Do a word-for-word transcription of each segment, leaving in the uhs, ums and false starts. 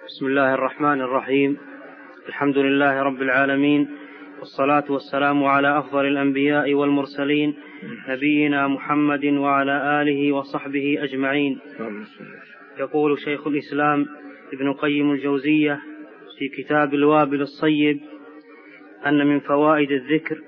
بسم الله الرحمن الرحيم. الحمد لله رب العالمين، والصلاة والسلام على أفضل الأنبياء والمرسلين، نبينا محمد وعلى آله وصحبه أجمعين. يقول شيخ الإسلام ابن قيم الجوزية في كتاب الوابل الصيب أن من فوائد الذكر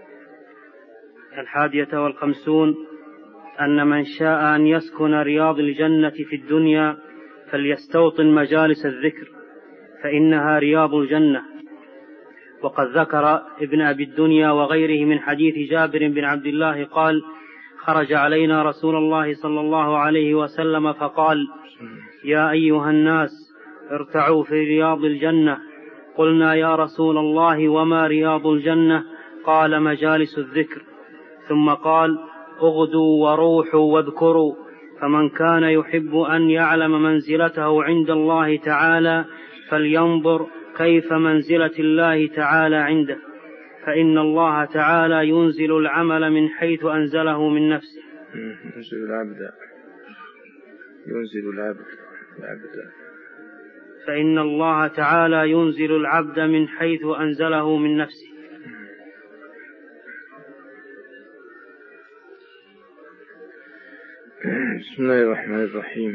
الحادية والخمسون أن من شاء أن يسكن رياض الجنة في الدنيا فليستوطن مجالس الذكر فإنها رياض الجنة. وقد ذكر ابن أبي الدنيا وغيره من حديث جابر بن عبد الله قال: خرج علينا رسول الله صلى الله عليه وسلم فقال: يا أيها الناس ارتعوا في رياض الجنة. قلنا: يا رسول الله وما رياض الجنة؟ قال: مجالس الذكر. ثم قال: اغدوا وروحوا واذكروا، فمن كان يحب أن يعلم منزلته عند الله تعالى فلينظر كيف منزلة الله تعالى عنده، فإن الله تعالى ينزل العمل من حيث أنزله من نفسه. ينزل العبد ينزل العبد العبد فإن الله تعالى ينزل العبد من حيث أنزله من نفسه. بسم الله الرحمن الرحيم.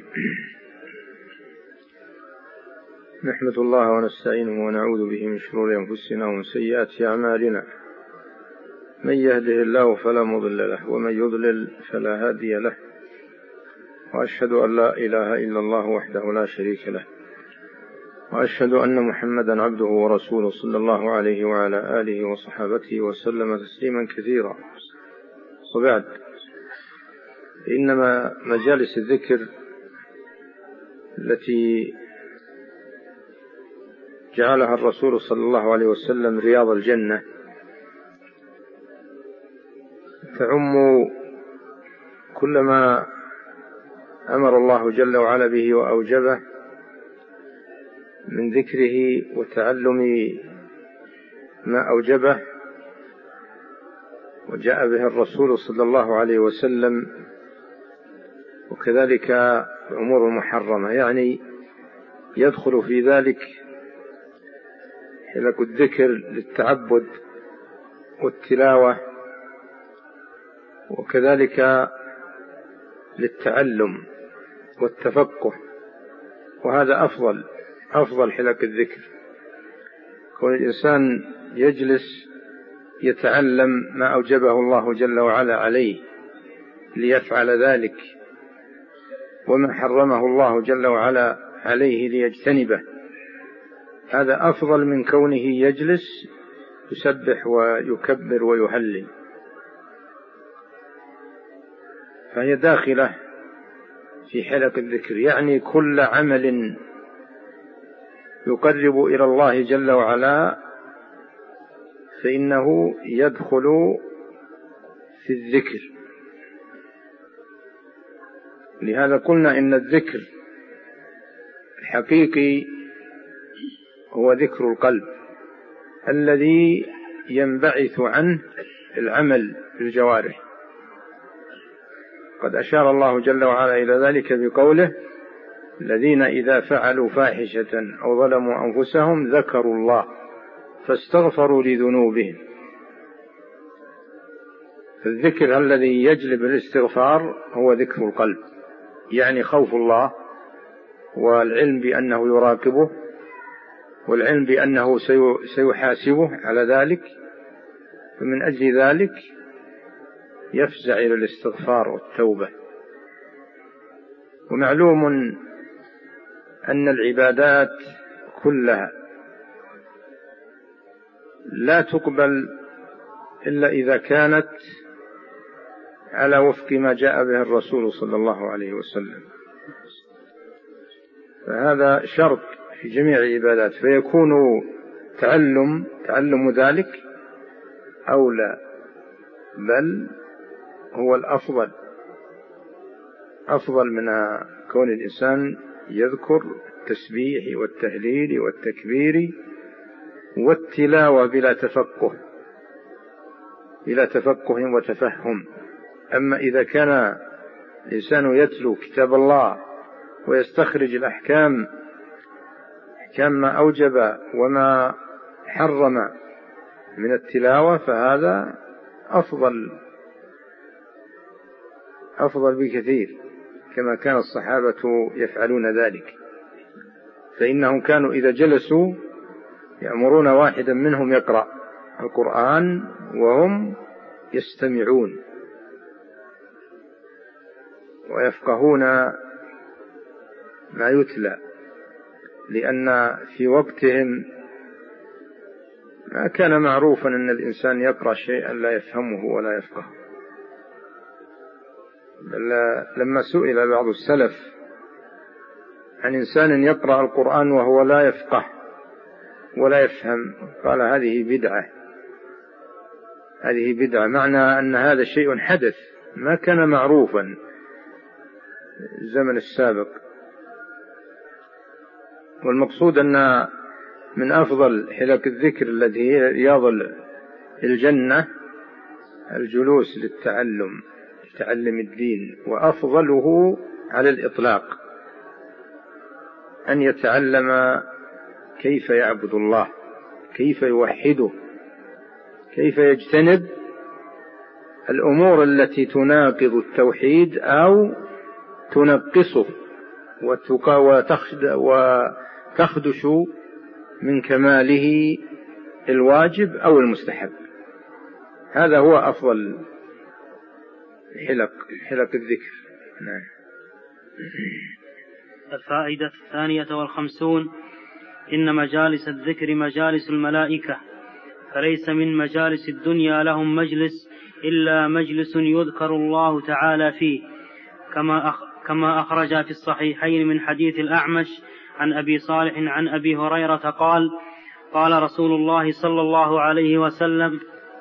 نحمد الله ونستعينه ونعوذ به من شرور أنفسنا ومن سيئات أعمالنا. من يهده الله فلا مضل له ومن يضلل فلا هادي له، وأشهد أن لا إله إلا الله وحده لا شريك له، وأشهد أن محمدا عبده ورسوله صلى الله عليه وعلى آله وصحابته وسلم تسليما كثيرا. وبعد، إنما مجالس الذكر التي جعلها الرسول صلى الله عليه وسلم رياض الجنة تعم كل ما أمر الله جل وعلا به وأوجبه من ذكره وتعلم ما أوجبه وجاء به الرسول صلى الله عليه وسلم، وكذلك الأمور المحرمة، يعني يدخل في ذلك حلق الذكر للتعبد والتلاوة، وكذلك للتعلم والتفقه، وهذا أفضل أفضل حلق الذكر، كون الإنسان يجلس يتعلم ما أوجبه الله جل وعلا عليه ليفعل ذلك، وما حرمه الله جل وعلا عليه ليجتنبه. هذا أفضل من كونه يجلس يسبح ويكبر ويهلل، فهي داخلة في حلق الذكر، يعني كل عمل يقرب إلى الله جل وعلا فإنه يدخل في الذكر. لهذا قلنا إن الذكر الحقيقي هو ذكر القلب الذي ينبعث عنه العمل بالجوارح. قد أشار الله جل وعلا إلى ذلك بقوله: الذين إذا فعلوا فاحشة أو ظلموا أنفسهم ذكروا الله فاستغفروا لذنوبهم. الذكر الذي يجلب الاستغفار هو ذكر القلب، يعني خوف الله والعلم بأنه يراقبه والعلم بأنه سيحاسبه على ذلك، فمن أجل ذلك يفزع إلى الاستغفار والتوبة. ومعلوم أن العبادات كلها لا تقبل إلا إذا كانت على وفق ما جاء به الرسول صلى الله عليه وسلم، فهذا شرط في جميع العبادات، فيكون تعلم تعلم ذلك أولى، بل هو الأفضل، أفضل من كون الإنسان يذكر التسبيح والتهليل والتكبير والتلاوة بلا تفقه بلا تفقه وتفهم. أما إذا كان الإنسان يتلو كتاب الله ويستخرج الأحكام كان ما أوجب وما حرم من التلاوة فهذا أفضل أفضل بكثير، كما كان الصحابة يفعلون ذلك، فإنهم كانوا إذا جلسوا يأمرون واحدا منهم يقرأ القرآن وهم يستمعون ويفقهون ما يتلى، لأن في وقتهم ما كان معروفا أن الإنسان يقرأ شيئا لا يفهمه ولا يفقهه. بل لما سئل بعض السلف عن إنسان يقرأ القرآن وهو لا يفقه ولا يفهم، قال هذه بدعة، هذه بدعة، معنى أن هذا شيء حدث ما كان معروفا الزمن السابق. والمقصود أن من أفضل حلق الذكر التي هي رياض الجنة الجلوس للتعلم، تعلم الدين، وأفضله على الإطلاق أن يتعلم كيف يعبد الله، كيف يوحده، كيف يجتنب الأمور التي تناقض التوحيد أو تنقصه وتخدش من كماله الواجب أو المستحب. هذا هو أفضل حلق حلق الذكر. نعم. الفائدة الثانية والخمسون: إن مجالس الذكر مجالس الملائكة، فليس من مجالس الدنيا لهم مجلس إلا مجلس يذكر الله تعالى فيه، كما أخ كما أخرج في الصحيحين من حديث الأعمش عن أبي صالح عن أبي هريرة قال: قال رسول الله صلى الله عليه وسلم: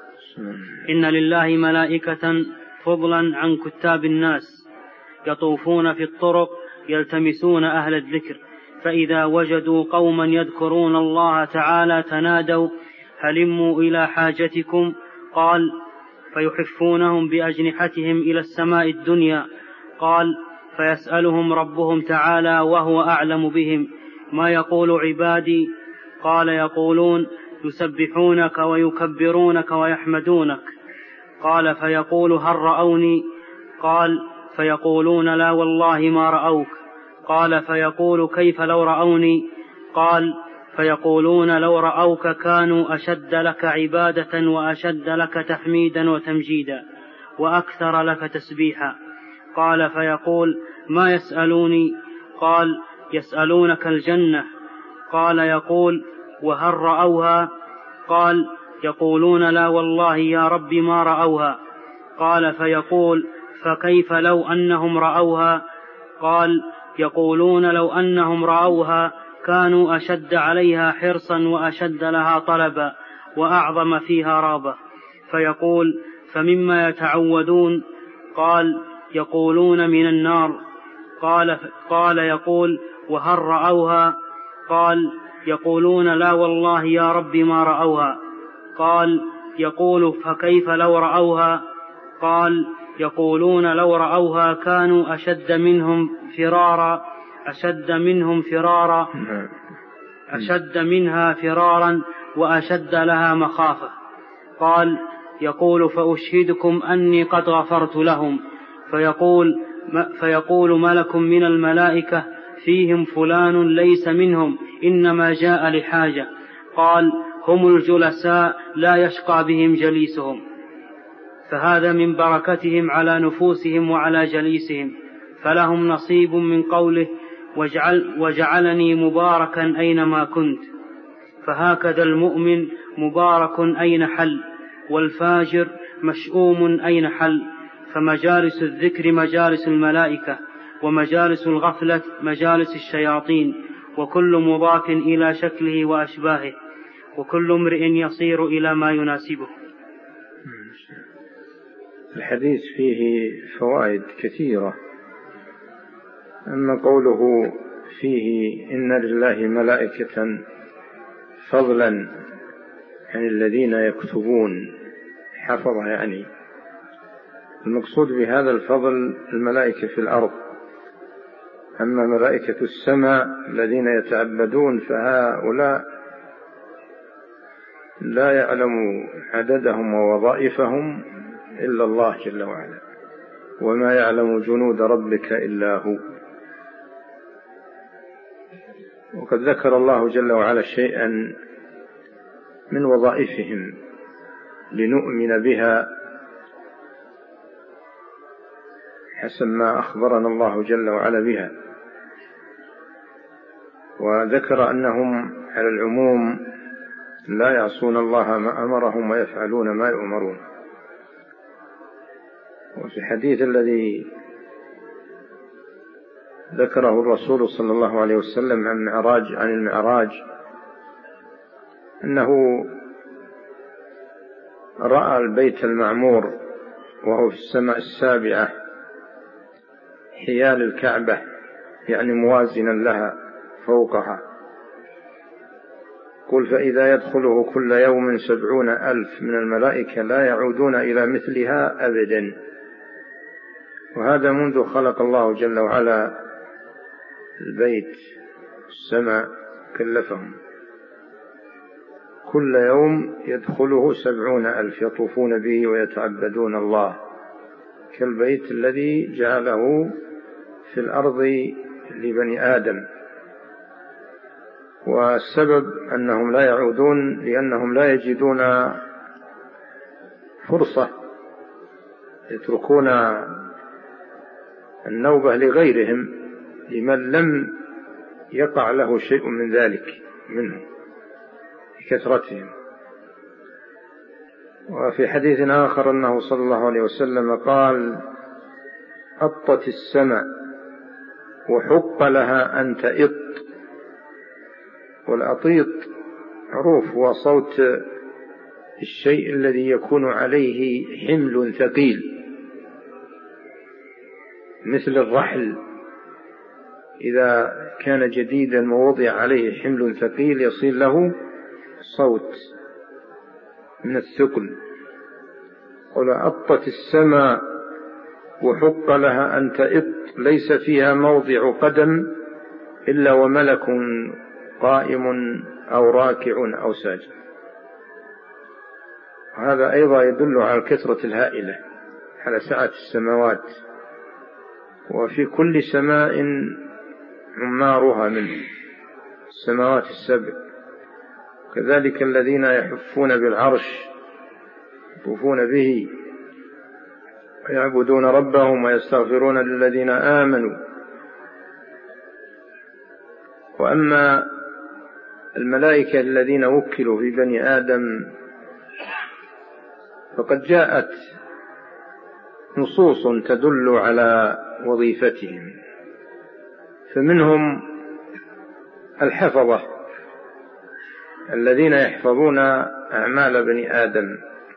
إن لله ملائكة فضلا عن كتاب الناس يطوفون في الطرق يلتمسون أهل الذكر، فإذا وجدوا قوما يذكرون الله تعالى تنادوا هلموا إلى حاجتكم، قال: فيحفونهم بأجنحتهم إلى السماء الدنيا، قال: فيسألهم ربهم تعالى وهو أعلم بهم: ما يقول عبادي؟ قال: يقولون يسبحونك ويكبرونك ويحمدونك. قال: فيقول: هل رأوني؟ قال: فيقولون: لا والله ما رأوك. قال: فيقول: كيف لو رأوني؟ قال: فيقولون: لو رأوك كانوا أشد لك عبادة وأشد لك تحميدا وتمجيدا وأكثر لك تسبيحا. قال: فيقول: ما يسألوني؟ قال: يسألونك الجنة. قال: يقول: وهل رأوها؟ قال: يقولون: لا والله يا رب ما رأوها. قال: فيقول: فكيف لو أنهم رأوها؟ قال: يقولون: لو أنهم رأوها كانوا أشد عليها حرصا وأشد لها طلبا وأعظم فيها رابة. فيقول: فمما يتعوذون؟ قال: يقولون من النار. قال, قال يقول: وهل رأوها؟ قال: يقولون: لا والله يا رب ما رأوها. قال: يقول: فكيف لو رأوها؟ قال: يقولون: لو رأوها كانوا أشد منهم فرارا أشد منهم فرارا أشد منها فرارا وأشد لها مخافة. قال: يقول: فأشهدكم أني قد غفرت لهم. فيقول, فيقول ملك من الملائكة: فيهم فلان ليس منهم إنما جاء لحاجة. قال: هم الجلساء لا يشقى بهم جليسهم. فهذا من بركتهم على نفوسهم وعلى جليسهم، فلهم نصيب من قوله: وجعل وجعلني مباركا أينما كنت. فهكذا المؤمن مبارك أين حل، والفاجر مشؤوم أين حل. فمجالس الذكر مجالس الملائكة، ومجالس الغفلة مجالس الشياطين، وكل مضاف إلى شكله وأشباهه، وكل امرئ يصير إلى ما يناسبه. الحديث فيه فوائد كثيرة. أما قوله فيه إن لله ملائكة فضلا عن الذين يكتبون حفظ، يعني المقصود بهذا الفضل الملائكة في الأرض، أما ملائكة السماء الذين يتعبدون فهؤلاء لا يعلم عددهم ووظائفهم إلا الله جل وعلا، وما يعلم جنود ربك إلا هو. وقد ذكر الله جل وعلا شيئا من وظائفهم لنؤمن بها حسب ما أخبرنا الله جل وعلا بها، وذكر أنهم على العموم لا يعصون الله ما أمرهم ويفعلون ما يؤمرون. وفي الحديث الذي ذكره الرسول صلى الله عليه وسلم عن المعراج عن المعراج أنه رأى البيت المعمور وهو في السماء السابعة حيال الكعبة، يعني موازنا لها فوقها. قل فإذا يدخله كل يوم سبعون ألف من الملائكة لا يعودون إلى مثلها أبدا. وهذا منذ خلق الله جل وعلا البيت السماء كلفهم، كل يوم يدخله سبعون ألف يطوفون به ويتعبدون الله، كالبيت الذي جعله في الأرض لبني آدم. والسبب أنهم لا يعودون لأنهم لا يجدون فرصة، يتركون النوبة لغيرهم لمن لم يقع له شيء من ذلك منه بكثرتهم. وفي حديث آخر أنه صلى الله عليه وسلم قال: أطت السماء وحق لها أن تئط. والأطيط عروف وصوت الشيء الذي يكون عليه حمل ثقيل، مثل الرحل إذا كان جديدا ووضع عليه حمل ثقيل يصير له صوت من الثقل. قل أطت السماء وحق لها أن تئط ليس فيها موضع قدم إلا وملك قائم أو راكع أو ساجد. هذا أيضا يدل على الكثرة الهائلة، على سعة السماوات، وفي كل سماء عمارها منه السماوات السبع. كذلك الذين يحفون بالعرش يطوفون به ويعبدون ربهم ويستغفرون للذين آمنوا. وأما الملائكة الذين وكلوا في بني آدم فقد جاءت نصوص تدل على وظيفتهم، فمنهم الحفظة الذين يحفظون أعمال بني آدم،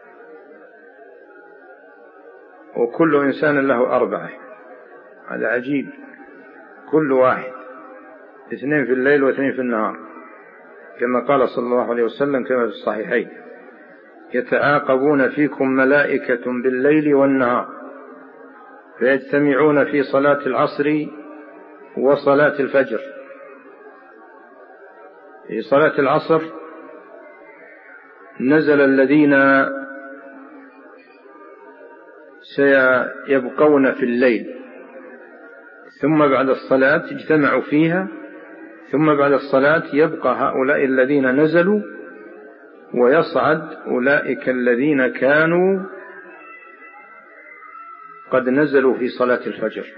وكل إنسان له أربعة. هذا عجيب، كل واحد، اثنين في الليل واثنين في النهار، كما قال صلى الله عليه وسلم كما في الصحيحين: يتعاقبون فيكم ملائكة بالليل والنهار فيجتمعون في صلاة العصر وصلاة الفجر. في صلاة العصر نزل الذين سيبقون في الليل، ثم بعد الصلاة اجتمعوا فيها، ثم بعد الصلاة يبقى هؤلاء الذين نزلوا ويصعد أولئك الذين كانوا قد نزلوا في صلاة الفجر.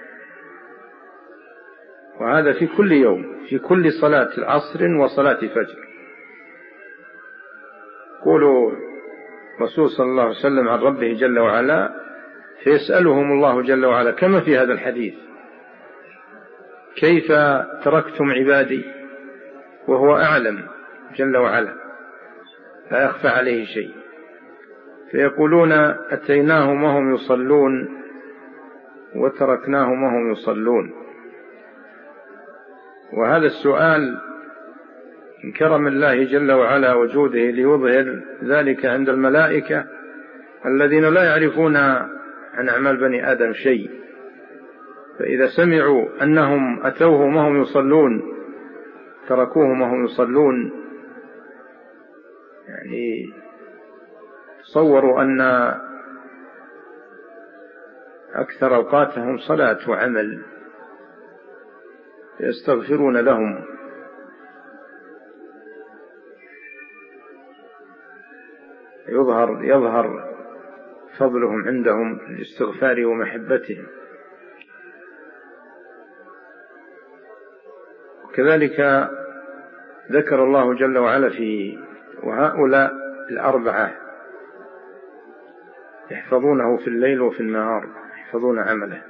وهذا في كل يوم، في كل صلاة العصر وصلاة فجر. قولوا رسول صلى الله عليه وسلم عن ربه جل وعلا فيسألهم الله جل وعلا كما في هذا الحديث: كيف تركتم عبادي؟ وهو أعلم جل وعلا لا يخفى عليه شيء. فيقولون: أتيناهم وهم يصلون وتركناهم وهم يصلون. وهذا السؤال من كرم الله جل وعلا وجوده ليظهر ذلك عند الملائكة الذين لا يعرفون عن أعمال بني آدم شيء، فإذا سمعوا أنهم أتوهم وهم يصلون تركوهم وهم يصلون، يعني تصوروا أن أكثر أوقاتهم صلاة وعمل، يستغفرون لهم. يظهر يظهر فضلهم عندهم الاستغفار ومحبتهم. كذلك ذكر الله جل وعلا في وهؤلاء الأربعة يحفظونه في الليل وفي النهار، يحفظون عمله،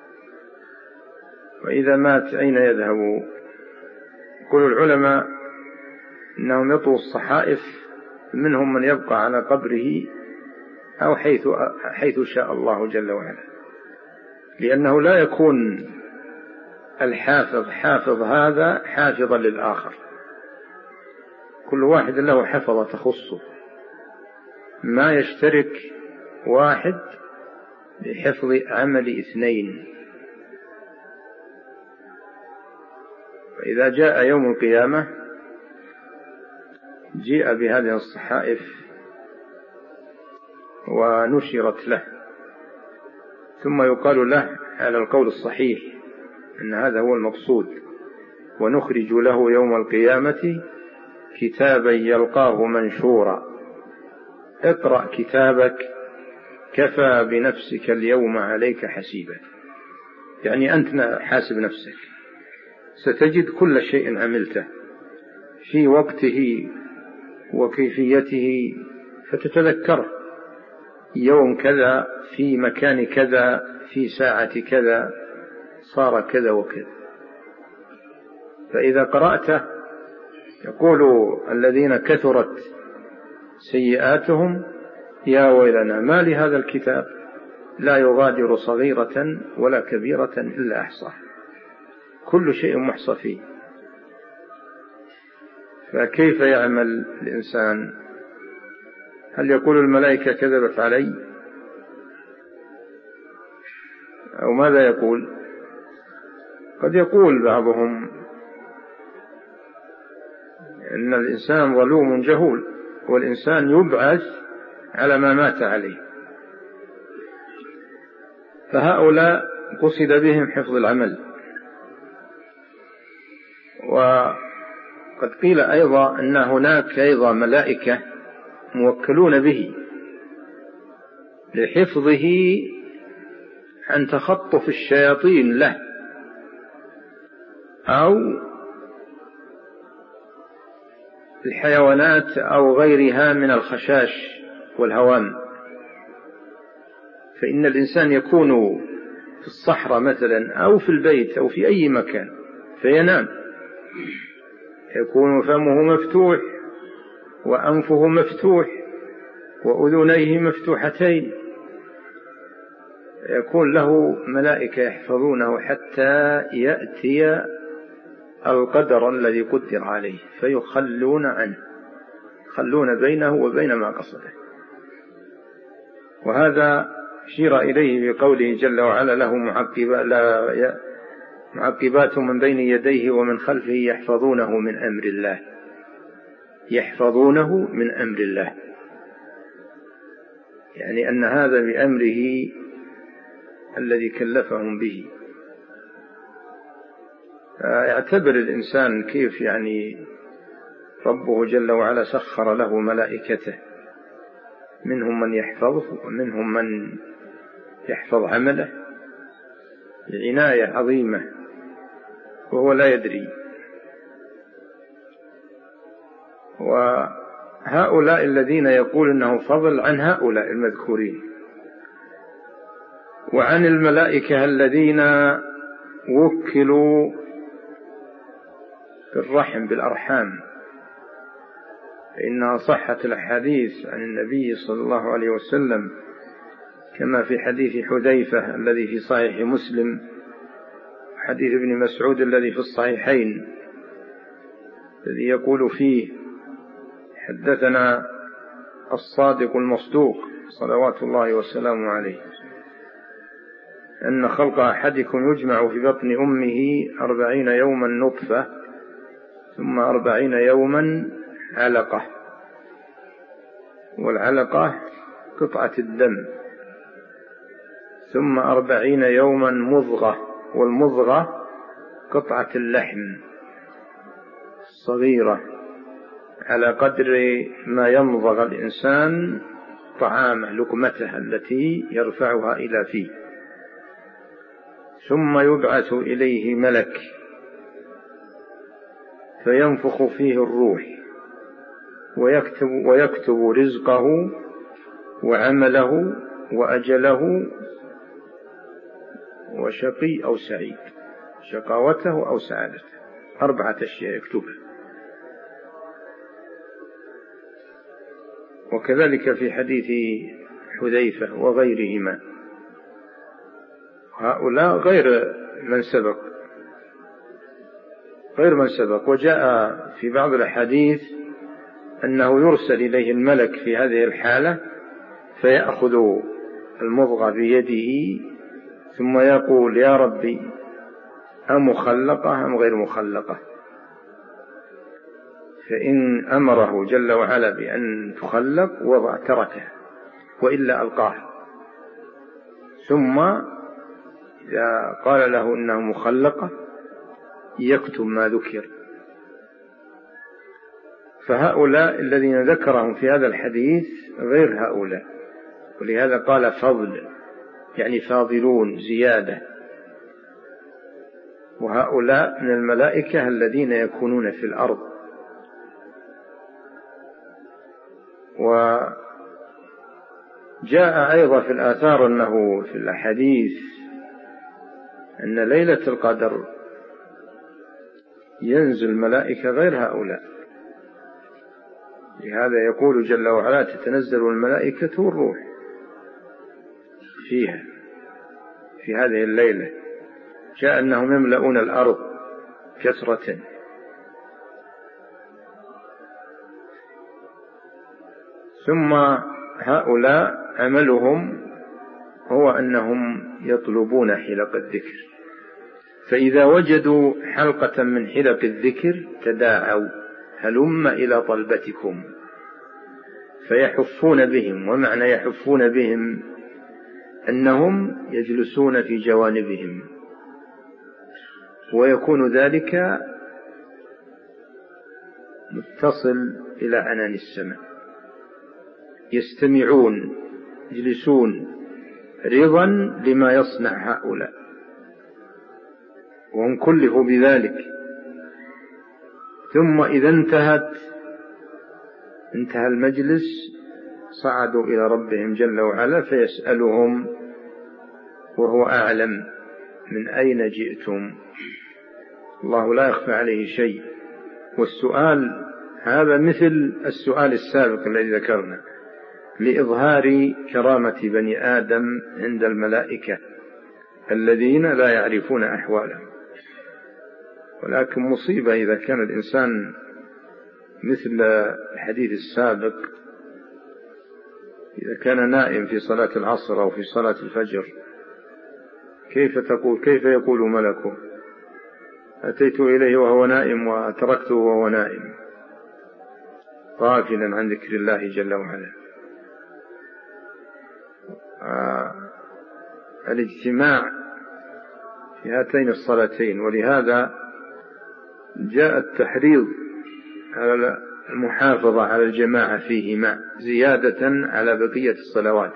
وإذا مات أين يذهبوا؟ يقول العلماء إنهم يطووا الصحائف، منهم من يبقى على قبره أو حيث, حيث شاء الله جل وعلا، لأنه لا يكون الحافظ حافظ هذا حافظا للآخر، كل واحد له حفظة تخصه، ما يشترك واحد بحفظ عمل اثنين. فإذا جاء يوم القيامة جيء بهذه الصحائف ونشرت له، ثم يقال له على القول الصحيح أن هذا هو المقصود: ونخرج له يوم القيامة كتابا يلقاه منشورا اقرأ كتابك كفى بنفسك اليوم عليك حسيبا. يعني أنت حاسب نفسك، ستجد كل شيء عملته في وقته وكيفيته، فتتذكره يوم كذا في مكان كذا في ساعة كذا صار كذا وكذا. فإذا قرأته يقول الذين كثرت سيئاتهم يا ويلنا ما لهذا الكتاب لا يغادر صغيرة ولا كبيرة إلا أحصاها، كل شيء محصى فيه. فكيف يعمل الإنسان؟ هل يقول الملائكة كذبت علي؟ أو ماذا يقول؟ قد يقول بعضهم إن الإنسان ظلوم جهول، والإنسان يبعث على ما مات عليه. فهؤلاء قصد بهم حفظ العمل. وقد قيل أيضا أن هناك أيضا ملائكة موكلون به لحفظه عن تخطف الشياطين له أو الحيوانات أو غيرها من الخشاش والهوام. فإن الإنسان يكون في الصحراء مثلا أو في البيت أو في أي مكان فينام، يكون فمه مفتوح وأنفه مفتوح وأذنيه مفتوحتين، يكون له ملائكة يحفظونه حتى يأتي القدر الذي قدر عليه فيخلون عنه، يخلون بينه وبين ما قصده. وهذا أشير إليه بقوله جل وعلا له معقبات من بين يديه ومن خلفه يحفظونه من أمر الله، يحفظونه من أمر الله، يعني أن هذا بأمره الذي كلفهم به. يعتبر الإنسان كيف يعني ربه جل وعلا سخر له ملائكته، منهم من يحفظه ومنهم من يحفظ عمله بعناية عظيمة وهو لا يدري. وهؤلاء الذين يقول أنه فضل عن هؤلاء المذكورين وعن الملائكة الذين وكلوا بالرحم بالأرحام، فإنها صحت الأحاديث عن النبي صلى الله عليه وسلم كما في حديث حذيفة الذي في صحيح مسلم، حديث ابن مسعود الذي في الصحيحين الذي يقول فيه حدثنا الصادق المصدوق صلوات الله وسلامه عليه أن خلق أحدكم يجمع في بطن أمه أربعين يوما نطفة، ثم أربعين يوما علقة، والعلقة قطعة الدم، ثم أربعين يوما مضغة، والمضغة قطعة اللحم صغيرة على قدر ما يمضغ الإنسان طعامه، لقمته التي يرفعها إلى فيه. ثم يبعث إليه ملك فينفخ فيه الروح ويكتب, ويكتب رزقه وعمله وأجله وشقي أو سعيد، شقاوته أو سعادته، أربعة أشياء يكتبها. وكذلك في حديث حذيفة وغيرهما، هؤلاء غير من سبق غير من سبق وجاء في بعض الأحاديث أنه يرسل إليه الملك في هذه الحالة فيأخذ المضغة بيده ثم يقول: يا ربي أمخلقة أم غير مخلقة؟ فإن أمره جل وعلا بأن تخلق وضع تركه، وإلا ألقاها. ثم إذا قال له إنها مخلقة يكتب ما ذكر. فهؤلاء الذين ذكرهم في هذا الحديث غير هؤلاء، ولهذا قال فضل، يعني فاضلون زيادة. وهؤلاء من الملائكة الذين يكونون في الأرض. وجاء أيضا في الآثار أنه في الأحاديث أن ليلة القدر ينزل ملائكة غير هؤلاء، لهذا يقول جل وعلا: تتنزل الملائكة والروح فيها في هذه الليلة. جاء أنهم يملؤون الأرض كثرة. ثم هؤلاء عملهم هو أنهم يطلبون حلق الذكر، فإذا وجدوا حلقة من حلق الذكر تداعوا: هلم إلى طلبتكم، فيحفون بهم. ومعنى يحفون بهم أنهم يجلسون في جوانبهم، ويكون ذلك متصل إلى عنان السماء، يستمعون يجلسون رضا لما يصنع هؤلاء، وهم كلفوا بذلك. ثم إذا انتهت انتهى المجلس صعدوا إلى ربهم جل وعلا فيسألهم وهو أعلم: من أين جئتم؟ الله لا يخفى عليه شيء. والسؤال هذا مثل السؤال السابق الذي ذكرنا، لإظهار كرامة بني آدم عند الملائكة الذين لا يعرفون أحوالهم. ولكن مصيبة إذا كان الإنسان مثل الحديث السابق، إذا كان نائم في صلاة العصر أو في صلاة الفجر، كيف تقول كيف يقول ملكه: أتيت إليه وهو نائم وتركته وهو نائم، غافلا عن ذكر الله جل وعلا. آه الاجتماع في هاتين الصلاتين، ولهذا جاء التحريض على المحافظة على الجماعة فيهما زيادة على بقية الصلوات.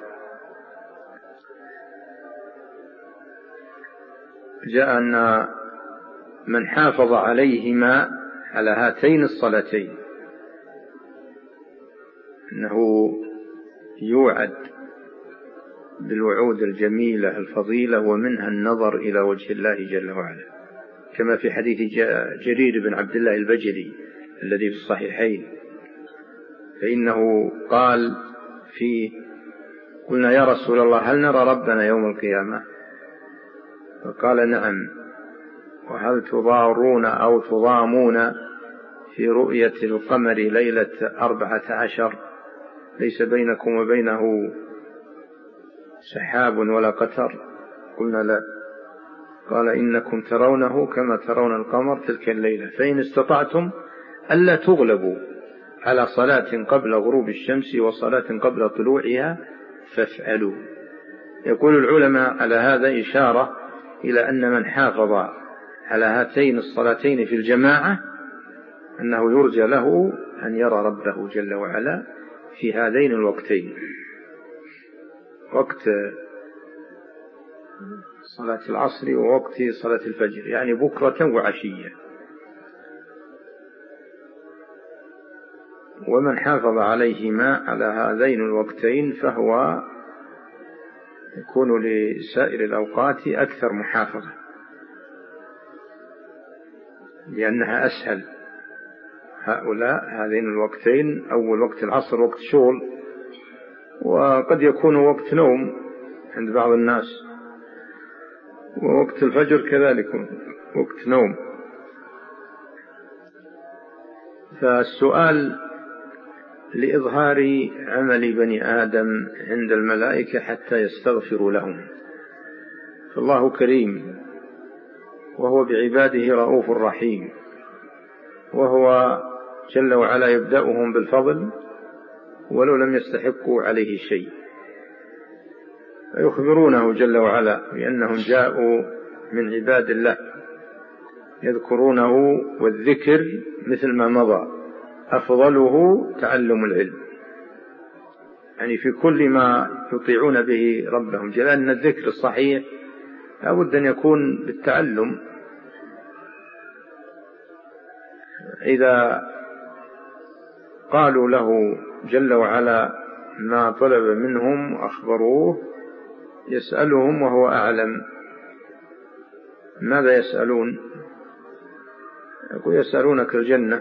جاء أن من حافظ عليهما على هاتين الصلاتين أنه يوعد بالوعود الجميلة الفضيلة، ومنها النظر إلى وجه الله جل وعلا، كما في حديث جرير بن عبد الله البجلي الذي في الصحيحين، فإنه قال في قلنا: يا رسول الله هل نرى ربنا يوم القيامة؟ فقال: نعم. وهل تضارون أو تضامون في رؤية القمر ليلة أربعة عشر ليس بينكم وبينه سحاب ولا قطر؟ قلنا لا، قال إنكم ترونه كما ترون القمر تلك الليلة، فإن استطعتم ألا تغلبوا على صلاة قبل غروب الشمس وصلاة قبل طلوعها فافعلوا. يقول العلماء على هذا إشارة إلى أن من حافظ على هاتين الصلاتين في الجماعة أنه يرجى له أن يرى ربه جل وعلا في هذين الوقتين، وقت صلاة العصر ووقت صلاة الفجر، يعني بكرة وعشية. ومن حافظ عليهما على هذين الوقتين فهو يكون لسائر الأوقات أكثر محافظة، لأنها أسهل. هؤلاء هذين الوقتين، أول وقت العصر وقت شغل، وقد يكون وقت نوم عند بعض الناس، ووقت الفجر كذلك وقت نوم. فالسؤال لإظهار عمل بني آدم عند الملائكة حتى يستغفروا لهم، فالله كريم وهو بعباده رؤوف رحيم، وهو جل وعلا يبدأهم بالفضل ولو لم يستحقوا عليه شيء، فيخبرونه جل وعلا بأنهم جاءوا من عباد الله يذكرونه، والذكر مثل ما مضى أفضله تعلم العلم، يعني في كل ما يطيعون به ربهم، لأن الذكر الصحيح لا بد أن يكون بالتعلم. إذا قالوا له جل وعلا ما طلب منهم وأخبروه يسألهم وهو أعلم. ماذا يسألون؟ يقول يسألونك الجنة،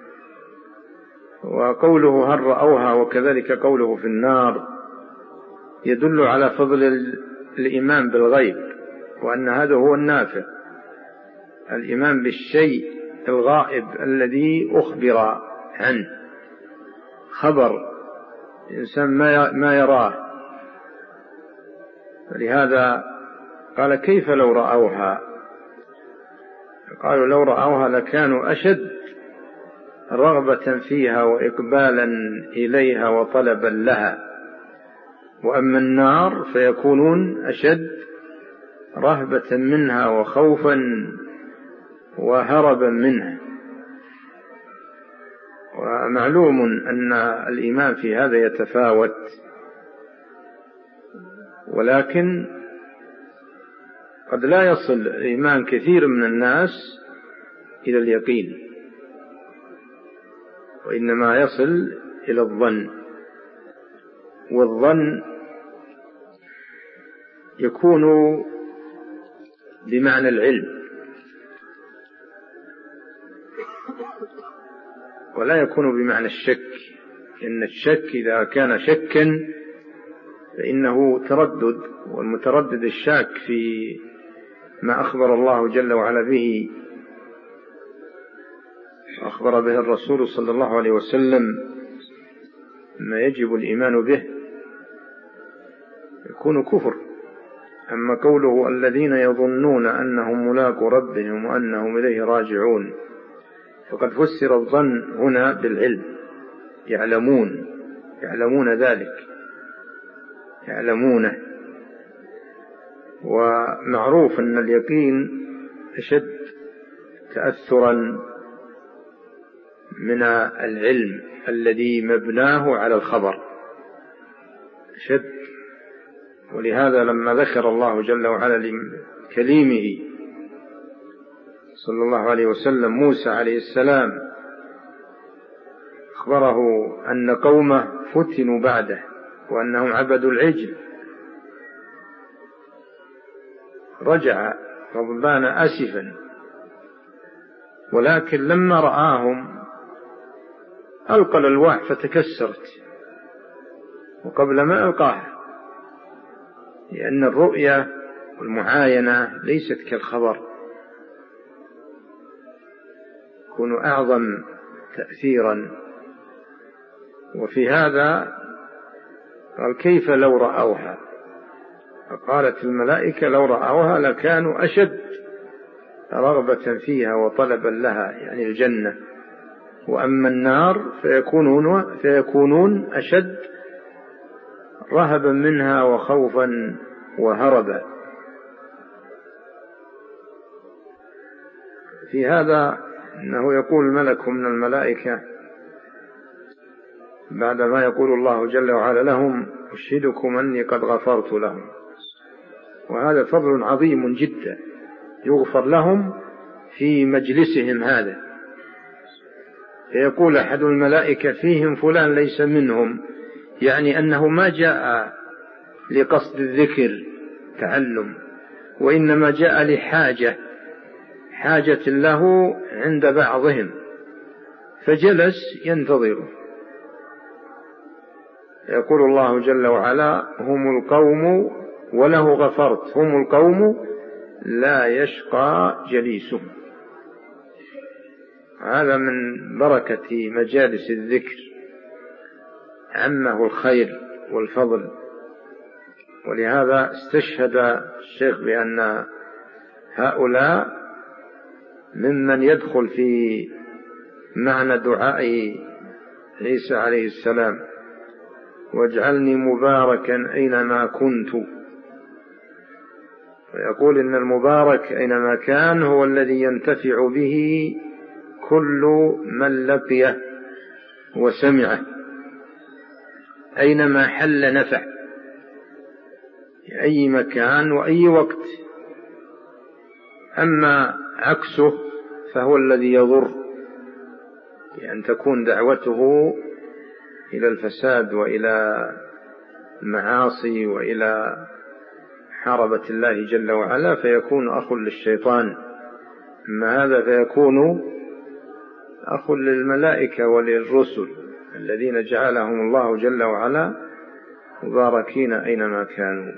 وقوله هل رأوها وكذلك قوله في النار يدل على فضل الإيمان بالغيب، وأن هذا هو النافع، الإيمان بالشيء الغائب الذي أخبر عنه، خبر الإنسان ما يراه. فلهذا قال كيف لو رأوها؟ قالوا لو رأوها لكانوا أشد رغبة فيها وإقبالا إليها وطلبا لها، وأما النار فيكونون أشد رهبة منها وخوفا وهربا منها. ومعلوم أن الإيمان في هذا يتفاوت، ولكن قد لا يصل إيمان كثير من الناس إلى اليقين، وإنما يصل إلى الظن، والظن يكون بمعنى العلم ولا يكون بمعنى الشك، إن الشك إذا كان شكا فإنه تردد، والمتردد الشاك في ما أخبر الله جل وعلا به أخبر به الرسول صلى الله عليه وسلم ما يجب الإيمان به يكون كفر. أما قوله الذين يظنون أنهم ملاقو ربهم وأنهم إليه راجعون، فقد فسر الظن هنا بالعلم، يعلمون يعلمون ذلك يعلمونه. ومعروف أن اليقين أشد تأثرا من العلم الذي مبناه على الخبر أشد. ولهذا لما ذكر الله جل وعلا لكليمه صلى الله عليه وسلم موسى عليه السلام أخبره أن قومه فتنوا بعده وأنهم عبدوا العجل، رجع غضبان آسفا، ولكن لما رآهم ألقى الألواح فتكسرت، وقبل ما ألقاها، لأن الرؤية والمعاينة ليست كالخبر، يكون أعظم تأثيرا. وفي هذا قال كيف لو رأوها، فقالت الملائكة لو رأوها لكانوا أشد رغبة فيها وطلبا لها، يعني الجنة. وأما النار فيكونون, فيكونون أشد رهبا منها وخوفا وهربا. في هذا أنه يقول ملك من الملائكة بعدما يقول الله جل وعلا لهم: أشهدكم أني قد غفرت لهم. وهذا فضل عظيم جدا، يغفر لهم في مجلسهم هذا. فيقول أحد الملائكة: فيهم فلان ليس منهم، يعني أنه ما جاء لقصد الذكر تعلم، وإنما جاء لحاجة حاجة له عند بعضهم، فجلس ينتظره. يقول الله جل وعلا: هم القوم وله غفرت، هم القوم لا يشقى جليسهم. هذا من بركة مجالس الذكر، عمه الخير والفضل. ولهذا استشهد الشيخ بأن هؤلاء ممن يدخل في معنى دعاء عيسى عليه السلام: واجعلني مباركا أينما كنت. ويقول إن المبارك أينما كان هو الذي ينتفع به كل من لقيه وسمعه، أينما حل نفع، في أي مكان وأي وقت. أما عكسه فهو الذي يضر، بأن تكون دعوته إلى الفساد وإلى المعاصي وإلى حربة الله جل وعلا، فيكون أخ للشيطان. أما هذا فيكون أخ للملائكة وللرسل الذين جعلهم الله جل وعلا مباركين أينما كانوا.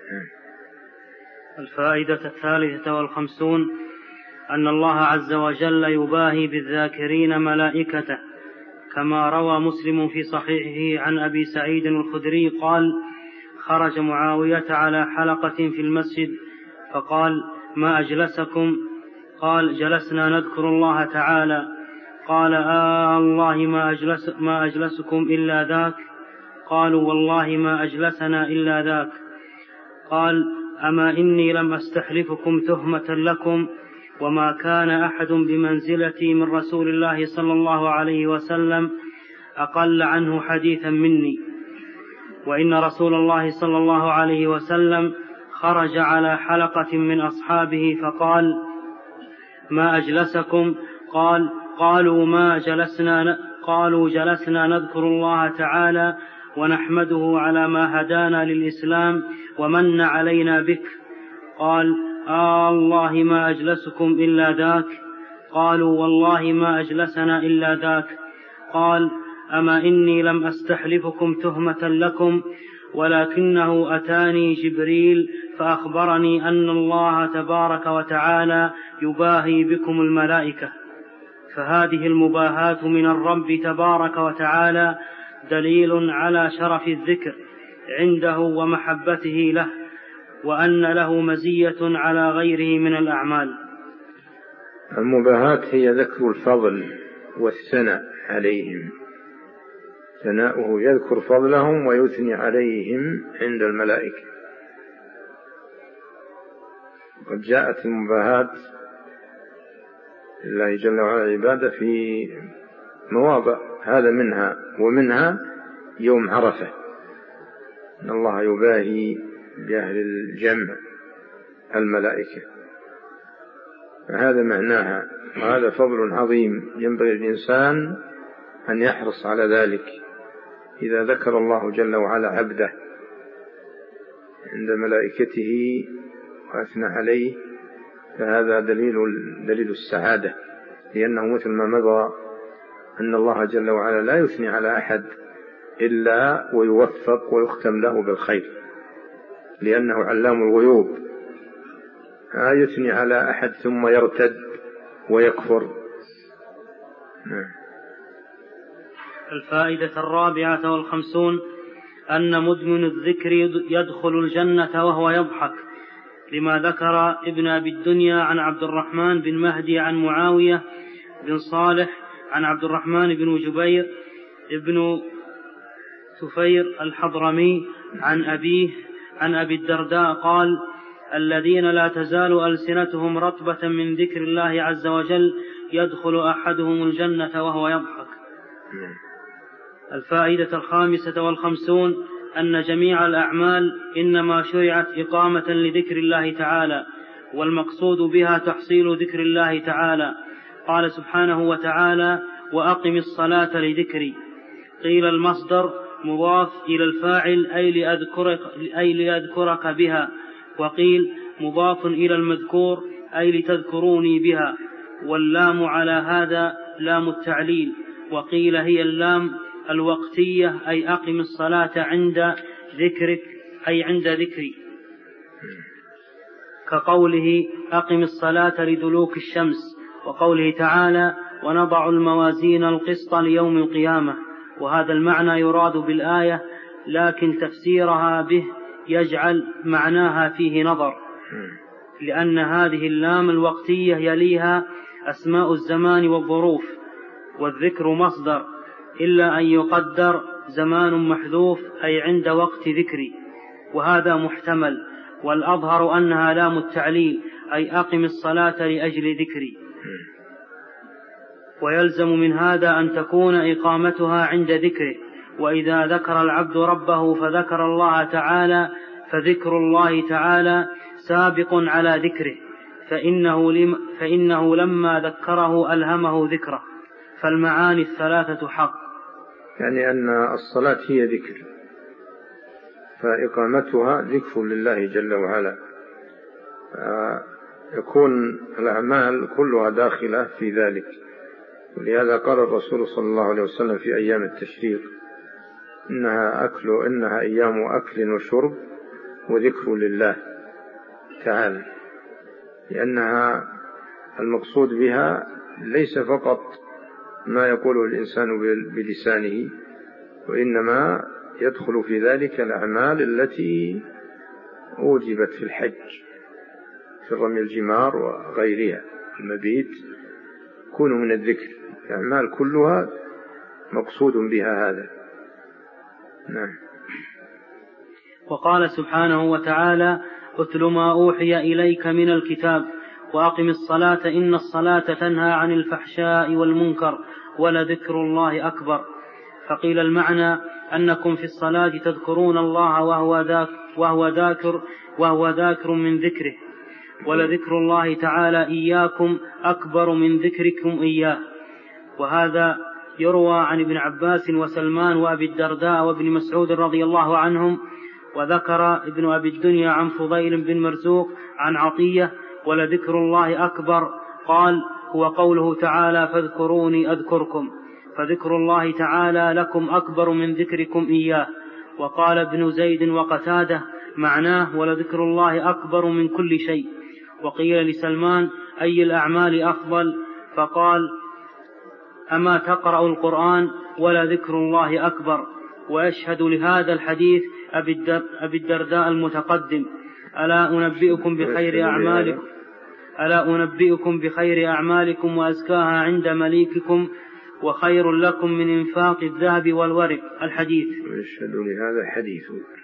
الفائدة الثالثة والخمسون: أن الله عز وجل يباهي بالذاكرين ملائكته، كما روى مسلم في صحيحه عن أبي سعيد الخدري قال: خرج معاوية على حلقة في المسجد فقال: ما أجلسكم؟ قال: جلسنا نذكر الله تعالى. قال: آه الله ما, أجلس ما أجلسكم إلا ذاك. قالوا: والله ما أجلسنا إلا ذاك. قال: أما إني لم أستحلفكم تهمة لكم، وما كان أحد بمنزلتي من رسول الله صلى الله عليه وسلم أقل عنه حديثا مني. وإن رسول الله صلى الله عليه وسلم خرج على حلقة من أصحابه فقال: ما أجلسكم؟ قال: قالوا ما جلسنا قالوا جلسنا نذكر الله تعالى ونحمده على ما هدانا للإسلام ومن علينا بك. قال: آه الله ما أجلسكم إلا ذاك. قالوا: والله ما أجلسنا إلا ذاك. قال: أما إني لم أستحلفكم تهمة لكم، ولكنه أتاني جبريل فأخبرني أن الله تبارك وتعالى يباهي بكم الملائكة. فهذه المباهاة من الرب تبارك وتعالى دليل على شرف الذكر عنده ومحبته له، وأن له مزية على غيره من الأعمال. المباهاة هي ذكر الفضل والثناء عليهم، ثناؤه يذكر فضلهم ويثني عليهم عند الملائكة. قد جاءت المباهاة لله جل وعلا عبادة في مواضع، هذا منها، ومنها يوم عرفة إن الله يباهي بأهل الجمع الملائكة، فهذا معناها. وهذا فضل عظيم ينبغي الإنسان أن يحرص على ذلك. إذا ذكر الله جل وعلا عبده عند ملائكته وأثنى عليه فهذا دليل دليل السعادة، لأنه مثل ما مضى أن الله جل وعلا لا يثني على أحد إلا ويوفق ويختم له بالخير، لأنه علام الغيوب، لا يثني على أحد ثم يرتد ويكفر. الفائدة الرابعة والخمسون: أن مدمن الذكر يدخل الجنة وهو يضحك، لما ذكر ابن أبي الدنيا عن عبد الرحمن بن مهدي عن معاوية بن صالح عن عبد الرحمن بن جبير ابن سفير الحضرمي عن أبيه عن أبي الدرداء قال: الذين لا تزال ألسنتهم رطبة من ذكر الله عز وجل يدخل أحدهم الجنة وهو يضحك. الفائدة الخامسة والخمسون أن جميع الأعمال إنما شرعت إقامة لذكر الله تعالى، والمقصود بها تحصيل ذكر الله تعالى. قال سبحانه وتعالى: وأقم الصلاة لذكري. قيل المصدر مضاف إلى الفاعل أي لأذكرك, أي لأذكرك بها، وقيل مضاف إلى المذكور أي لتذكروني بها، واللام على هذا لام التعليل، وقيل هي اللام الوقتية أي أقم الصلاة عند ذكرك أي عند ذكري، كقوله أقم الصلاة لدلوك الشمس، وقوله تعالى ونضع الموازين القسط ليوم القيامة. وهذا المعنى يراد بالآية، لكن تفسيرها به يجعل معناها فيه نظر، لأن هذه اللام الوقتية يليها أسماء الزمان والظروف، والذكر مصدر، إلا أن يقدر زمان محذوف أي عند وقت ذكري، وهذا محتمل، والأظهر أنها لام التعليل أي أقم الصلاة لأجل ذكري. ويلزم من هذا أن تكون إقامتها عند ذكره، وإذا ذكر العبد ربه فذكر الله تعالى فذكر الله تعالى سابق على ذكره، فإنه, لم فإنه لما ذكره ألهمه ذكره، فالمعاني الثلاثة حق. يعني أن الصلاة هي ذكر، فإقامتها ذكر لله جل وعلا، يكون الأعمال كلها داخلة في ذلك. ولهذا قال الرسول صلى الله عليه وسلم في أيام التشريق: إنها أكل إنها أيام أكل وشرب وذكر لله تعالى، لأنها المقصود بها ليس فقط ما يقوله الإنسان بلسانه، وإنما يدخل في ذلك الأعمال التي أوجبت في الحج، في رمي الجمار وغيرها، المبيت، كونوا من الذكر، الأعمال كلها مقصود بها هذا. نعم. وقال سبحانه وتعالى: اتل ما أوحي إليك من الكتاب وأقم الصلاة إن الصلاة تنهى عن الفحشاء والمنكر ولذكر الله أكبر. فقيل المعنى أنكم في الصلاة تذكرون الله وهو ذاكر, وهو ذاكر, وهو ذاكر من ذكره، ولذكر الله تعالى إياكم أكبر من ذكركم إياه. وهذا يروى عن ابن عباس وسلمان وأبي الدرداء وابن مسعود رضي الله عنهم. وذكر ابن أبي الدنيا عن فضيل بن مرزوق عن عطية: ولذكر الله أكبر، قال: هو قوله تعالى فاذكروني أذكركم، فذكر الله تعالى لكم أكبر من ذكركم إياه. وقال ابن زيد وقتاده معناه ولذكر الله أكبر من كل شيء. وقيل لسلمان: أي الأعمال أفضل؟ فقال: أما تقرأ القرآن ولذكر الله أكبر. وأشهد لهذا الحديث أبي الدرداء المتقدم: ألا أنبئكم بخير أعمالكم ألا أنبئكم بخير أعمالكم وأزكاها عند مليككم وخير لكم من إنفاق الذهب والورق. الحديث. وأشهد لهذا الحديث.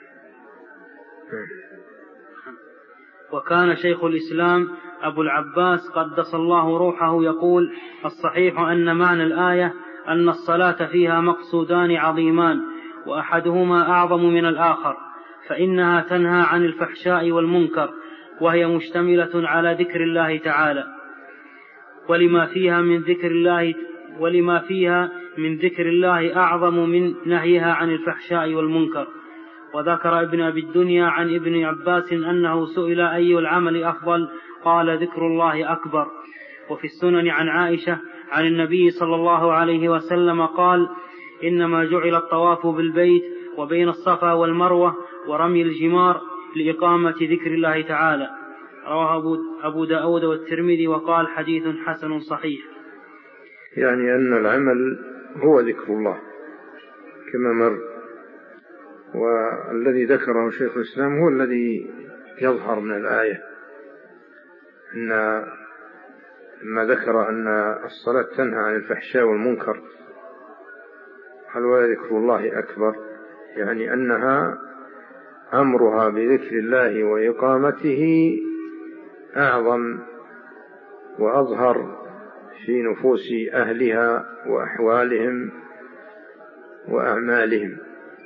وكان شيخ الإسلام أبو العباس قدس الله روحه يقول: الصحيح أن معنى الآية أن الصلاة فيها مقصودان عظيمان، وأحدهما أعظم من الآخر، فإنها تنهى عن الفحشاء والمنكر، وهي مشتملة على ذكر الله تعالى، ولما فيها من ذكر الله ولما فيها من ذكر الله أعظم من نهيها عن الفحشاء والمنكر. وذكر ابن أبي الدنيا عن ابن عباس أنه سئل: أي العمل أفضل؟ قال: ذكر الله أكبر. وفي السنن عن عائشة عن النبي صلى الله عليه وسلم قال: إنما جعل الطواف بالبيت وبين الصفا والمروة ورمي الجمار لإقامة ذكر الله تعالى. رواه أبو داود والترمذي وقال: حديث حسن صحيح. يعني أن العمل هو ذكر الله كما مر، والذي ذكره شيخ الإسلام هو الذي يظهر من الآية، أن لما ذكر أن الصلاة تنهى عن الفحشاء والمنكر قال وذكر الله أكبر، يعني أنها أمرها بذكر الله وإقامته أعظم وأظهر في نفوس أهلها وأحوالهم وأعمالهم،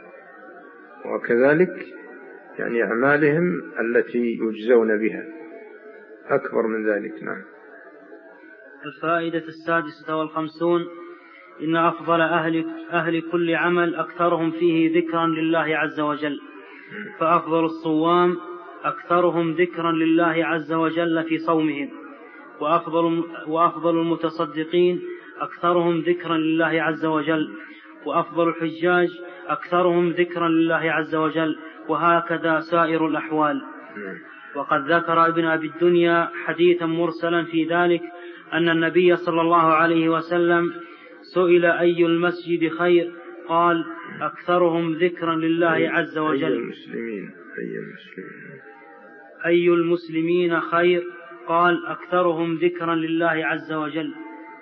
وكذلك يعني أعمالهم التي يجزون بها أكبر من ذلك. نعم. الفائدة السادسة والخمسون: إن أفضل أهل, أهل كل عمل أكثرهم فيه ذكرا لله عز وجل، فأفضل الصوام أكثرهم ذكرا لله عز وجل في صومهم، وأفضل, وأفضل المتصدقين أكثرهم ذكرا لله عز وجل، وأفضل الحجاج أكثرهم ذكرا لله عز وجل، وهكذا سائر الأحوال. وقد ذكر ابن أبي الدنيا حديثا مرسلا في ذلك أن النبي صلى الله عليه وسلم سئل أي المسجد خير؟ قال أكثرهم ذكرا لله عز وجل. أي المسلمين أي المسلمين أي المسلمين خير؟ قال أكثرهم ذكرا لله عز وجل.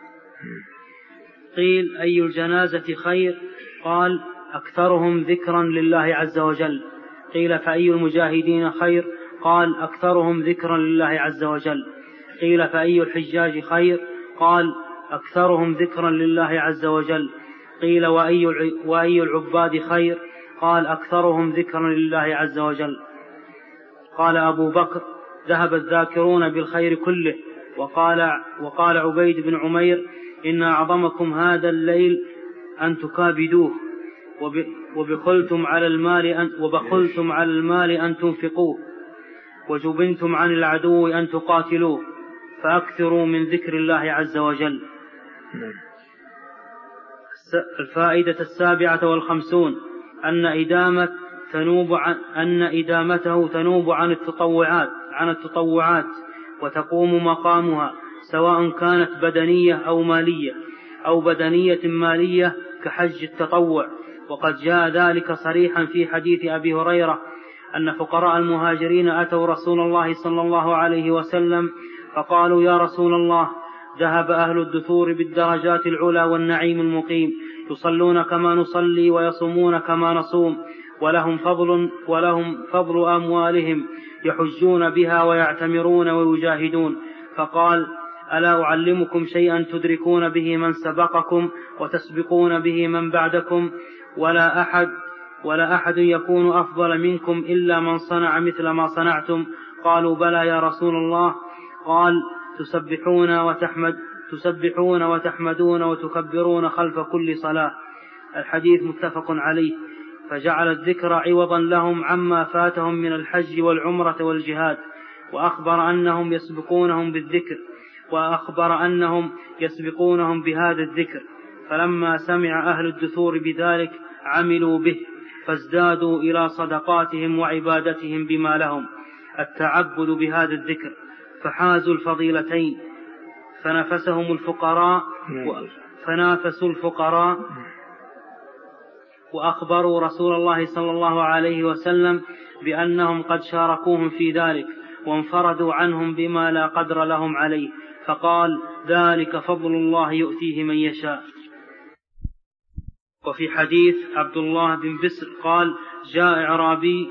قيل أي الجنازة خير؟ قال أكثرهم ذكرا لله عز وجل. قيل فأي المجاهدين خير؟ قال أكثرهم ذكرا لله عز وجل. قيل فأي الحجاج خير؟ قال أكثرهم ذكرا لله عز وجل. قيل وأي, وأي العباد خير؟ قال أكثرهم ذكرا لله عز وجل. قال أبو بكر ذهب الذاكرون بالخير كله. وقال, وقال عبيد بن عمير إن أعظمكم هذا الليل أن تكابدوه، وبخلتم على المال أن, وبخلتم على المال أن تنفقوه، وجبنتم عن العدو أن تقاتلوه، فأكثروا من ذكر الله عز وجل. الفائدة السابعة والخمسون: أن إدامة تنوب عن أن إدامته تنوب عن التطوعات عن التطوعات وتقوم مقامها، سواء كانت بدنية أو مالية أو بدنية مالية كحج التطوع. وقد جاء ذلك صريحا في حديث أبي هريرة أن فقراء المهاجرين أتوا رسول الله صلى الله عليه وسلم فقالوا يا رسول الله ذهب أهل الدثور بالدرجات العلى والنعيم المقيم، يصلون كما نصلي ويصومون كما نصوم، ولهم فضل, ولهم فضل أموالهم يحجون بها ويعتمرون ويجاهدون. فقال ألا أعلمكم شيئا تدركون به من سبقكم وتسبقون به من بعدكم، ولا أحد ولا أحد يكون أفضل منكم إلا من صنع مثل ما صنعتم. قالوا بلى يا رسول الله. قال تسبحون وتحمد تسبحون وتحمدون وتكبرون خلف كل صلاة. الحديث متفق عليه. فجعل الذكر عوضا لهم عما فاتهم من الحج والعمرة والجهاد، وأخبر أنهم يسبقونهم بالذكر وأخبر أنهم يسبقونهم بهذا الذكر. فلما سمع أهل الدثور بذلك عملوا به، فازدادوا إلى صدقاتهم وعبادتهم بما لهم التعبد بهذا الذكر، فحازوا الفضيلتين. فنافسهم الفقراء فنافسوا الفقراء وأخبروا رسول الله صلى الله عليه وسلم بأنهم قد شاركوهم في ذلك، وانفردوا عنهم بما لا قدر لهم عليه، فقال ذلك فضل الله يؤتيه من يشاء. وفي حديث عبد الله بن بسر قال جاء أعرابي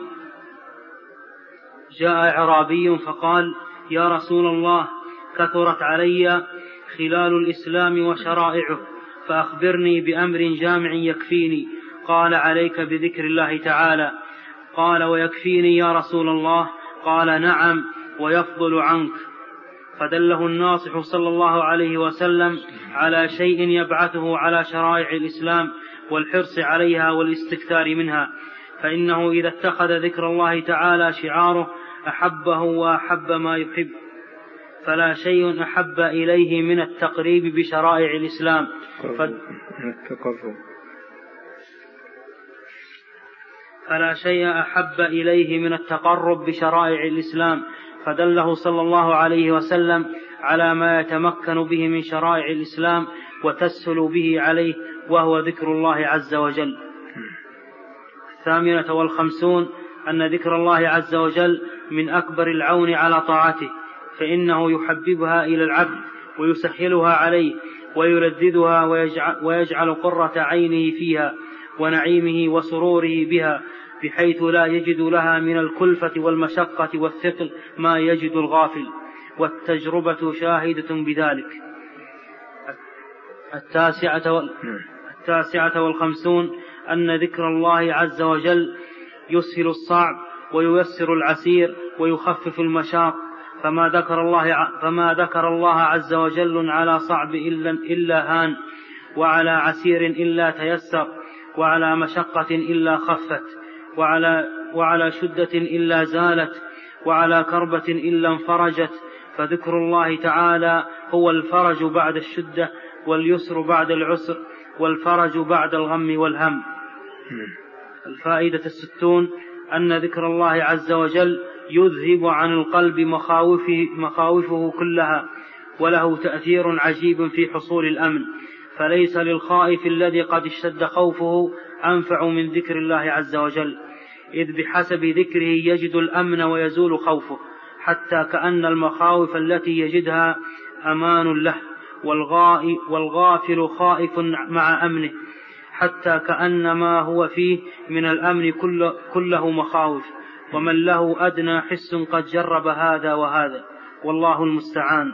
جاء أعرابي فقال يا رسول الله كثرت علي خلال الإسلام وشرائعه، فأخبرني بأمر جامع يكفيني. قال عليك بذكر الله تعالى. قال ويكفيني يا رسول الله؟ قال نعم ويفضل عنك. فدله الناصح صلى الله عليه وسلم على شيء يبعثه على شرائع الإسلام والحرص عليها والاستكثار منها، فإنه إذا اتخذ ذكر الله تعالى شعاره أحبه وأحب ما يحب. فلا شيء أحب إليه من التقريب بشرائع الإسلام فلا شيء أحب إليه من التقرب بشرائع الإسلام فدله صلى الله عليه وسلم على ما يتمكن به من شرائع الإسلام وتسهل به عليه، وهو ذكر الله عز وجل. الثامنة والخمسون أن ذكر الله عز وجل من أكبر العون على طاعته، فإنه يحببها إلى العبد ويسهلها عليه ويلذذها ويجعل, ويجعل قرة عينه فيها ونعيمه وسروره بها، بحيث لا يجد لها من الكلفة والمشقة والثقل ما يجد الغافل، والتجربة شاهدة بذلك. التاسعة, وال... التاسعة والخمسون أن ذكر الله عز وجل يسهل الصعب وييسر العسير ويخفف المشاق، فما ذكر الله, فما ذكر الله عز وجل على صعب إلا, إلا هان، وعلى عسير إلا تيسر، وعلى مشقة إلا خفت، وعلى, وعلى شدة إلا زالت، وعلى كربة إلا انفرجت. فذكر الله تعالى هو الفرج بعد الشدة، واليسر بعد العسر، والفرج بعد الغم والهم. الفائدة الستون أن ذكر الله عز وجل يذهب عن القلب مخاوفه, مخاوفه كلها، وله تأثير عجيب في حصول الأمن، فليس للخائف الذي قد اشتد خوفه أنفع من ذكر الله عز وجل، إذ بحسب ذكره يجد الأمن ويزول خوفه، حتى كأن المخاوف التي يجدها أمان له، والغافل خائف مع أمنه، حتى كأن ما هو فيه من الأمن كله مخاوف، ومن له أدنى حس قد جرب هذا وهذا، والله المستعان.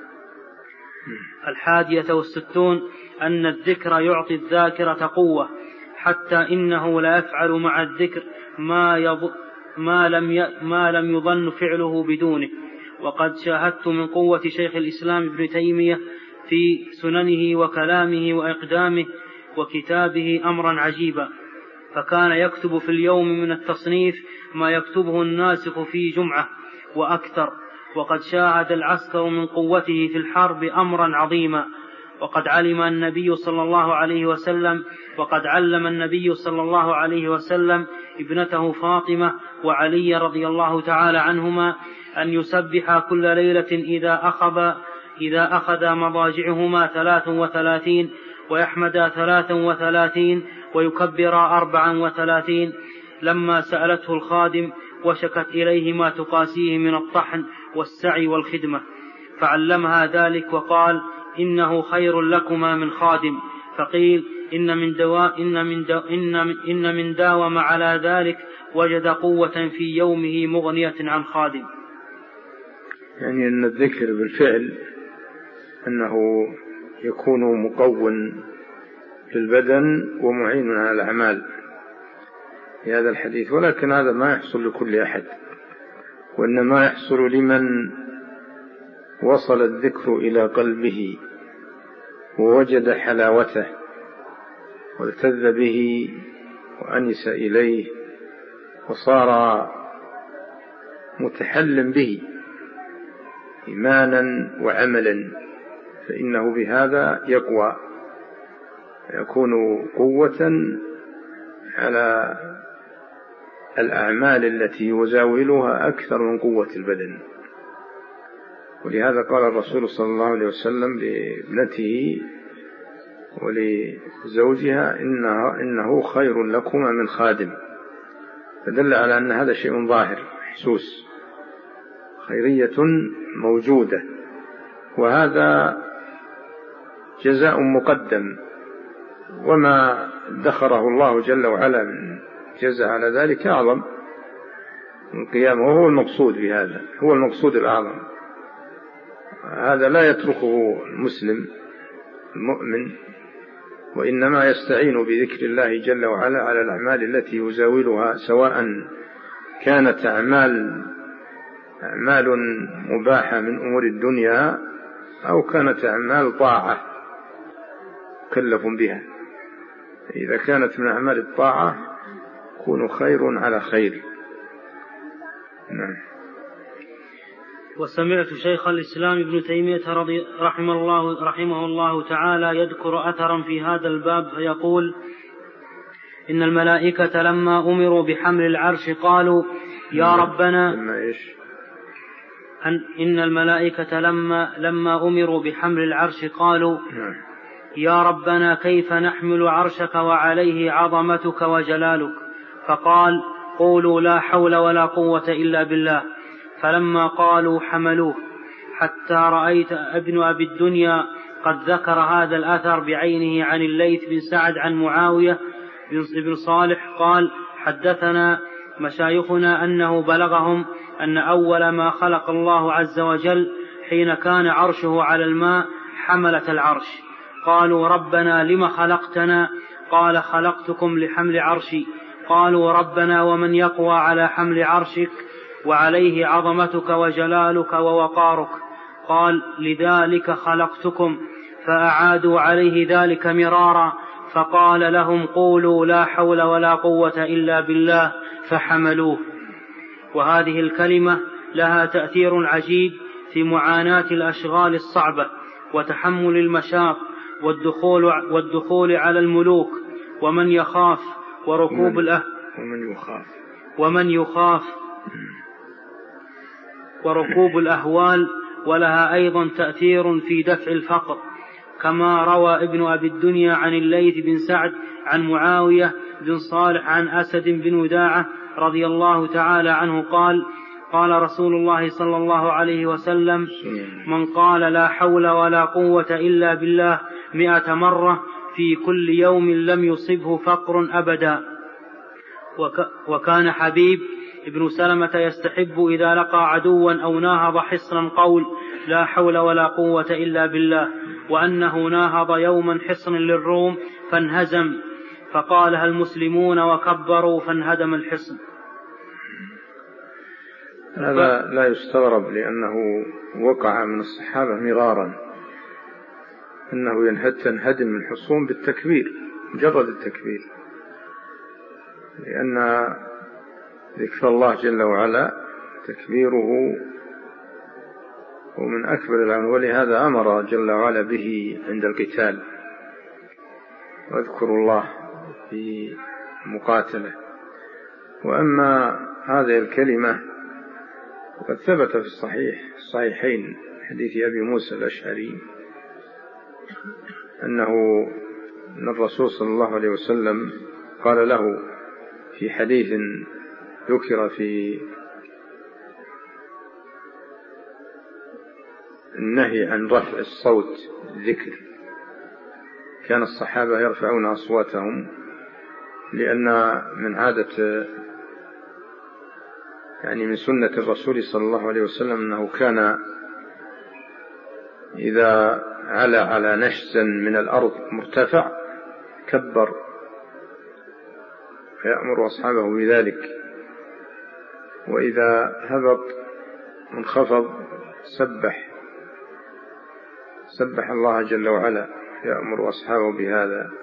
الحادية والستون أن الذكر يعطي الذاكرة قوة، حتى إنه لا يفعل مع الذكر ما, يض... ما, لم ي... ما لم يظن فعله بدونه. وقد شاهدت من قوة شيخ الإسلام ابن تيمية في سننه وكلامه وإقدامه وكتابه أمرا عجيبا، فكان يكتب في اليوم من التصنيف ما يكتبه الناسخ في جمعة وأكثر، وقد شاهد العسكر من قوته في الحرب أمرا عظيما. وقد علم النبي صلى الله عليه وسلم وقد علم النبي صلى الله عليه وسلم ابنته فاطمة وعلي رضي الله تعالى عنهما أن يسبح كل ليلة إذا أخذ إذا أخذ مضاجعهما ثلاث وثلاثين، ويحمد ثلاثا وثلاثين، ويكبر أربعا وثلاثين. لما سألته الخادم وشكت إليه ما تقاسيه من الطحن والسعي والخدمة، فعلمها ذلك وقال: إنه خير لكما من خادم. فقيل: إن من دواء إن من دو إن إن من داوم على ذلك وجد قوة في يومه مغنية عن خادم. يعني أن الذكر بالفعل أنه يكون مقوٍ للبدن ومعين على الأعمال في هذا الحديث، ولكن هذا ما يحصل لكل أحد، وإنما يحصل لمن وصل الذكر إلى قلبه ووجد حلاوته والتذ به وأنس إليه وصار متحلم به إيمانا وعملا، فإنه بهذا يقوى، يكون قوة على الأعمال التي يزاولها أكثر من قوة البدن. ولهذا قال الرسول صلى الله عليه وسلم لابنته ولزوجها: إنه, إنه خير لكما من خادم، فدل على أن هذا شيء ظاهر محسوس، خيرية موجودة، وهذا جزاء مقدم، وما ادخره الله جل وعلا من جزاء على ذلك أعظم من القيامة، وهو المقصود بهذا، هو المقصود الأعظم. هذا لا يتركه المسلم المؤمن، وإنما يستعين بذكر الله جل وعلا على الأعمال التي يزاولها، سواء كانت أعمال أعمال مباحة من أمور الدنيا أو كانت أعمال طاعة كلف بها. إذا كانت من أعمال الطاعة يكون خير على خير. نعم. وسمعت شيخ الإسلام ابن تيمية رضي رحمه الله, رحمه الله تعالى يذكر أثرا في هذا الباب فيقول: إن الملائكة لما أمروا بحمل العرش قالوا: يا ربنا أن إن الملائكة لما لما أمروا بحمل العرش قالوا: يا ربنا كيف نحمل عرشك وعليه عظمتك وجلالك؟ فقال: قولوا لا حول ولا قوة إلا بالله. فلما قالوا حملوه، حتى رأيت ابن أبي الدنيا قد ذكر هذا الأثر بعينه عن الليث بن سعد عن معاوية بن صالح قال: حدثنا مشايخنا أنه بلغهم أن أول ما خلق الله عز وجل حين كان عرشه على الماء حملة العرش. قالوا: ربنا لم خلقتنا؟ قال: خلقتكم لحمل عرشي. قالوا: ربنا ومن يقوى على حمل عرشك وعليه عظمتك وجلالك ووقارك؟ قال: لذلك خلقتكم. فأعادوا عليه ذلك مرارا، فقال لهم: قولوا لا حول ولا قوة إلا بالله، فحملوه. وهذه الكلمة لها تأثير عجيب في معاناة الأشغال الصعبة وتحمل المشاق والدخول, والدخول على الملوك ومن يخاف وركوب الأه ومن يخاف ومن يخاف وركوب الأهوال. ولها أيضا تأثير في دفع الفقر، كما روى ابن أبي الدنيا عن الليث بن سعد عن معاوية بن صالح عن أسد بن وداعة رضي الله تعالى عنه قال: قال رسول الله صلى الله عليه وسلم: من قال لا حول ولا قوة إلا بالله مئة مرة في كل يوم لم يصبه فقر أبدا. وك وكان حبيب ابن سلمة يستحب إذا لقى عدوا أو ناهض حصنا قول: لا حول ولا قوة إلا بالله، وأنه ناهض يوما حصن للروم فانهزم، فقالها المسلمون وكبروا فانهدم الحصن. هذا لا يستغرب، لأنه وقع من الصحابة مرارا أنه تنهدم الحصون بالتكبير، مجرد التكبير، لأن ذكر الله جل وعلا تكبيره ومن أكبر العمل، ولهذا أمر جل وعلا به عند القتال: واذكروا الله في مقاتلة. وأما هذه الكلمة وقد ثبت في الصحيح الصحيحين حديث أبي موسى الأشعري أنه أن الرسول صلى الله عليه وسلم قال له في حديث ذكر في النهي عن رفع الصوت الذكر، كان الصحابة يرفعون أصواتهم، لأن من عادة يعني من سنة الرسول صلى الله عليه وسلم أنه كان إذا علا على نشز من الأرض مرتفع كبر فيأمر أصحابه بذلك، وإذا هبط منخفض سبح سبح الله جل وعلا يأمر أصحابه بهذا.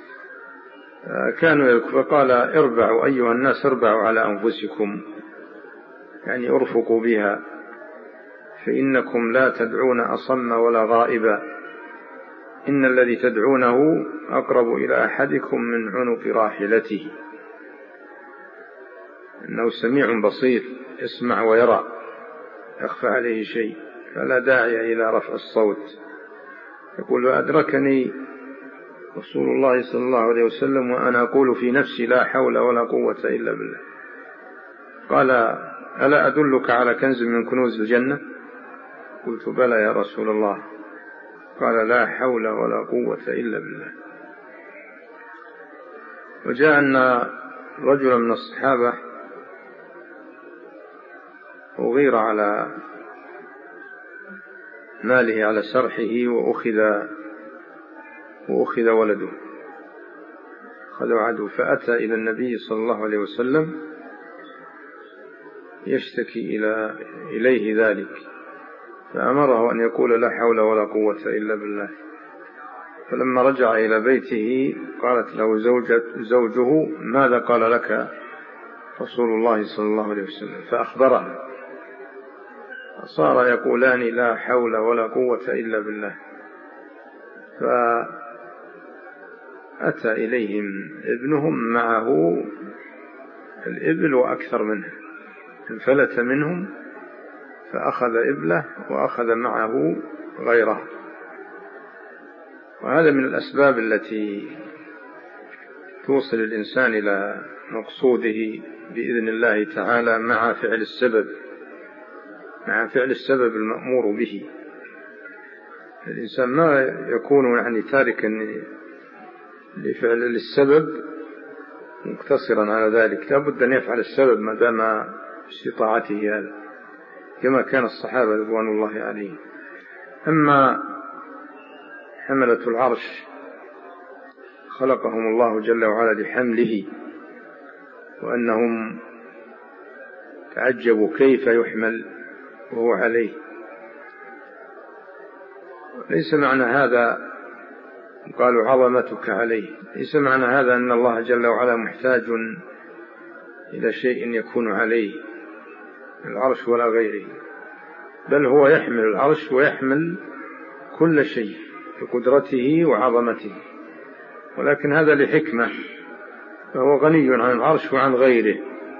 كانوا فقال: اربعوا أيها الناس، اربعوا على أنفسكم، يعني ارفقوا بها، فإنكم لا تدعون أصم ولا غائبا، إن الذي تدعونه أقرب إلى أحدكم من عنق راحلته، إنه سميع بصير يسمع ويرى، يخفى عليه شيء، فلا داعي إلى رفع الصوت. يقول: وأدركني رسول الله صلى الله عليه وسلم وأنا أقول في نفسي لا حول ولا قوة إلا بالله. قال: ألا أدلك على كنز من كنوز الجنة؟ قلت: بلى يا رسول الله. قال: لا حول ولا قوة إلا بالله. وجاء أن رجلا من الصحابة أغير على ماله على سرحه وأخذ وأخذ ولده، أخذوا عدو، فأتى إلى النبي صلى الله عليه وسلم يشتكي إلى إليه ذلك، فأمره أن يقول لا حول ولا قوة إلا بالله. فلما رجع إلى بيته قالت له زوجة زوجه: ماذا قال لك رسول الله صلى الله عليه وسلم؟ فأخبره، صار يقولان لا حول ولا قوة إلا بالله. فأتى إليهم ابنهم معه الإبل وأكثر منه، انفلت منهم فأخذ إبله وأخذ معه غيره. وهذا من الأسباب التي توصل الإنسان إلى مقصوده بإذن الله تعالى مع فعل السبب مع فعل السبب المأمور به. الإنسان ما يكون يعني تاركا لفعل السبب مقتصرا على ذلك، لا بد أن يفعل السبب ما دام استطاعته هذا، كما كان الصحابة رضوان الله عليهم. أما حملة العرش خلقهم الله جل وعلا لحمله، وأنهم تعجبوا كيف يحمل وهو عليه. ليس معنى هذا قالوا عظمتك عليه، ليس معنى هذا أن الله جل وعلا محتاج إلى شيء يكون عليه العرش ولا غيره، بل هو يحمل العرش ويحمل كل شيء بقدرته وعظمته، ولكن هذا لحكمة، فهو غني عن العرش وعن غيره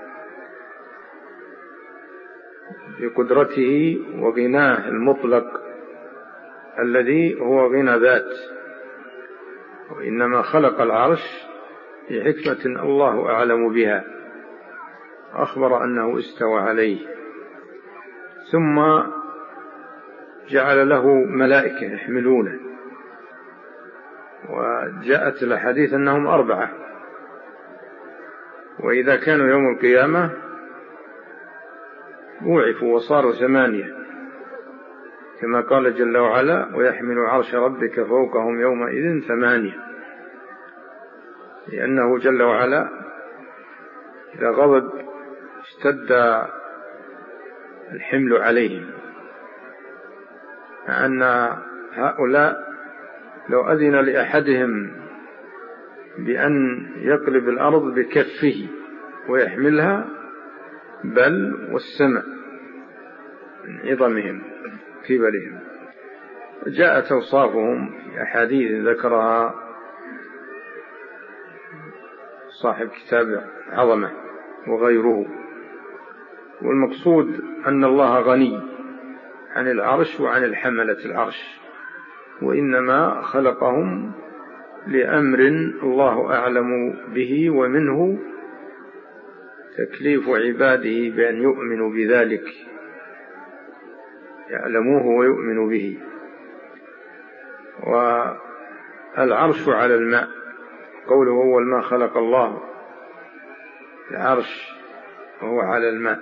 بقدرته وغناه المطلق الذي هو غنى ذات، وإنما خلق العرش لحكمة الله أعلم بها، أخبر أنه استوى عليه، ثم جعل له ملائكة يحملونه، وجاءت الحديث أنهم أربعة، وإذا كانوا يوم القيامة وعفوا وصاروا ثمانية، كما قال جل وعلا ويحمل عرش ربك فوقهم يومئذ ثمانية، لأنه جل وعلا إذا غضب اشتد الحمل عليهم، مع أن هؤلاء لو أذن لأحدهم بأن يقلب الأرض بكفه ويحملها بل والسماء من عظمهم كبرهم. جاءت أوصافهم في أحاديث ذكرها صاحب كتاب عظمة وغيره، والمقصود أن الله غني عن العرش وعن الحملة العرش، وإنما خلقهم لأمر الله أعلم به، ومنه تكليف عباده بأن يؤمنوا بذلك، يعلموه ويؤمنوا به. والعرش على الماء، قوله هو الماء خلق الله العرش وهو على الماء،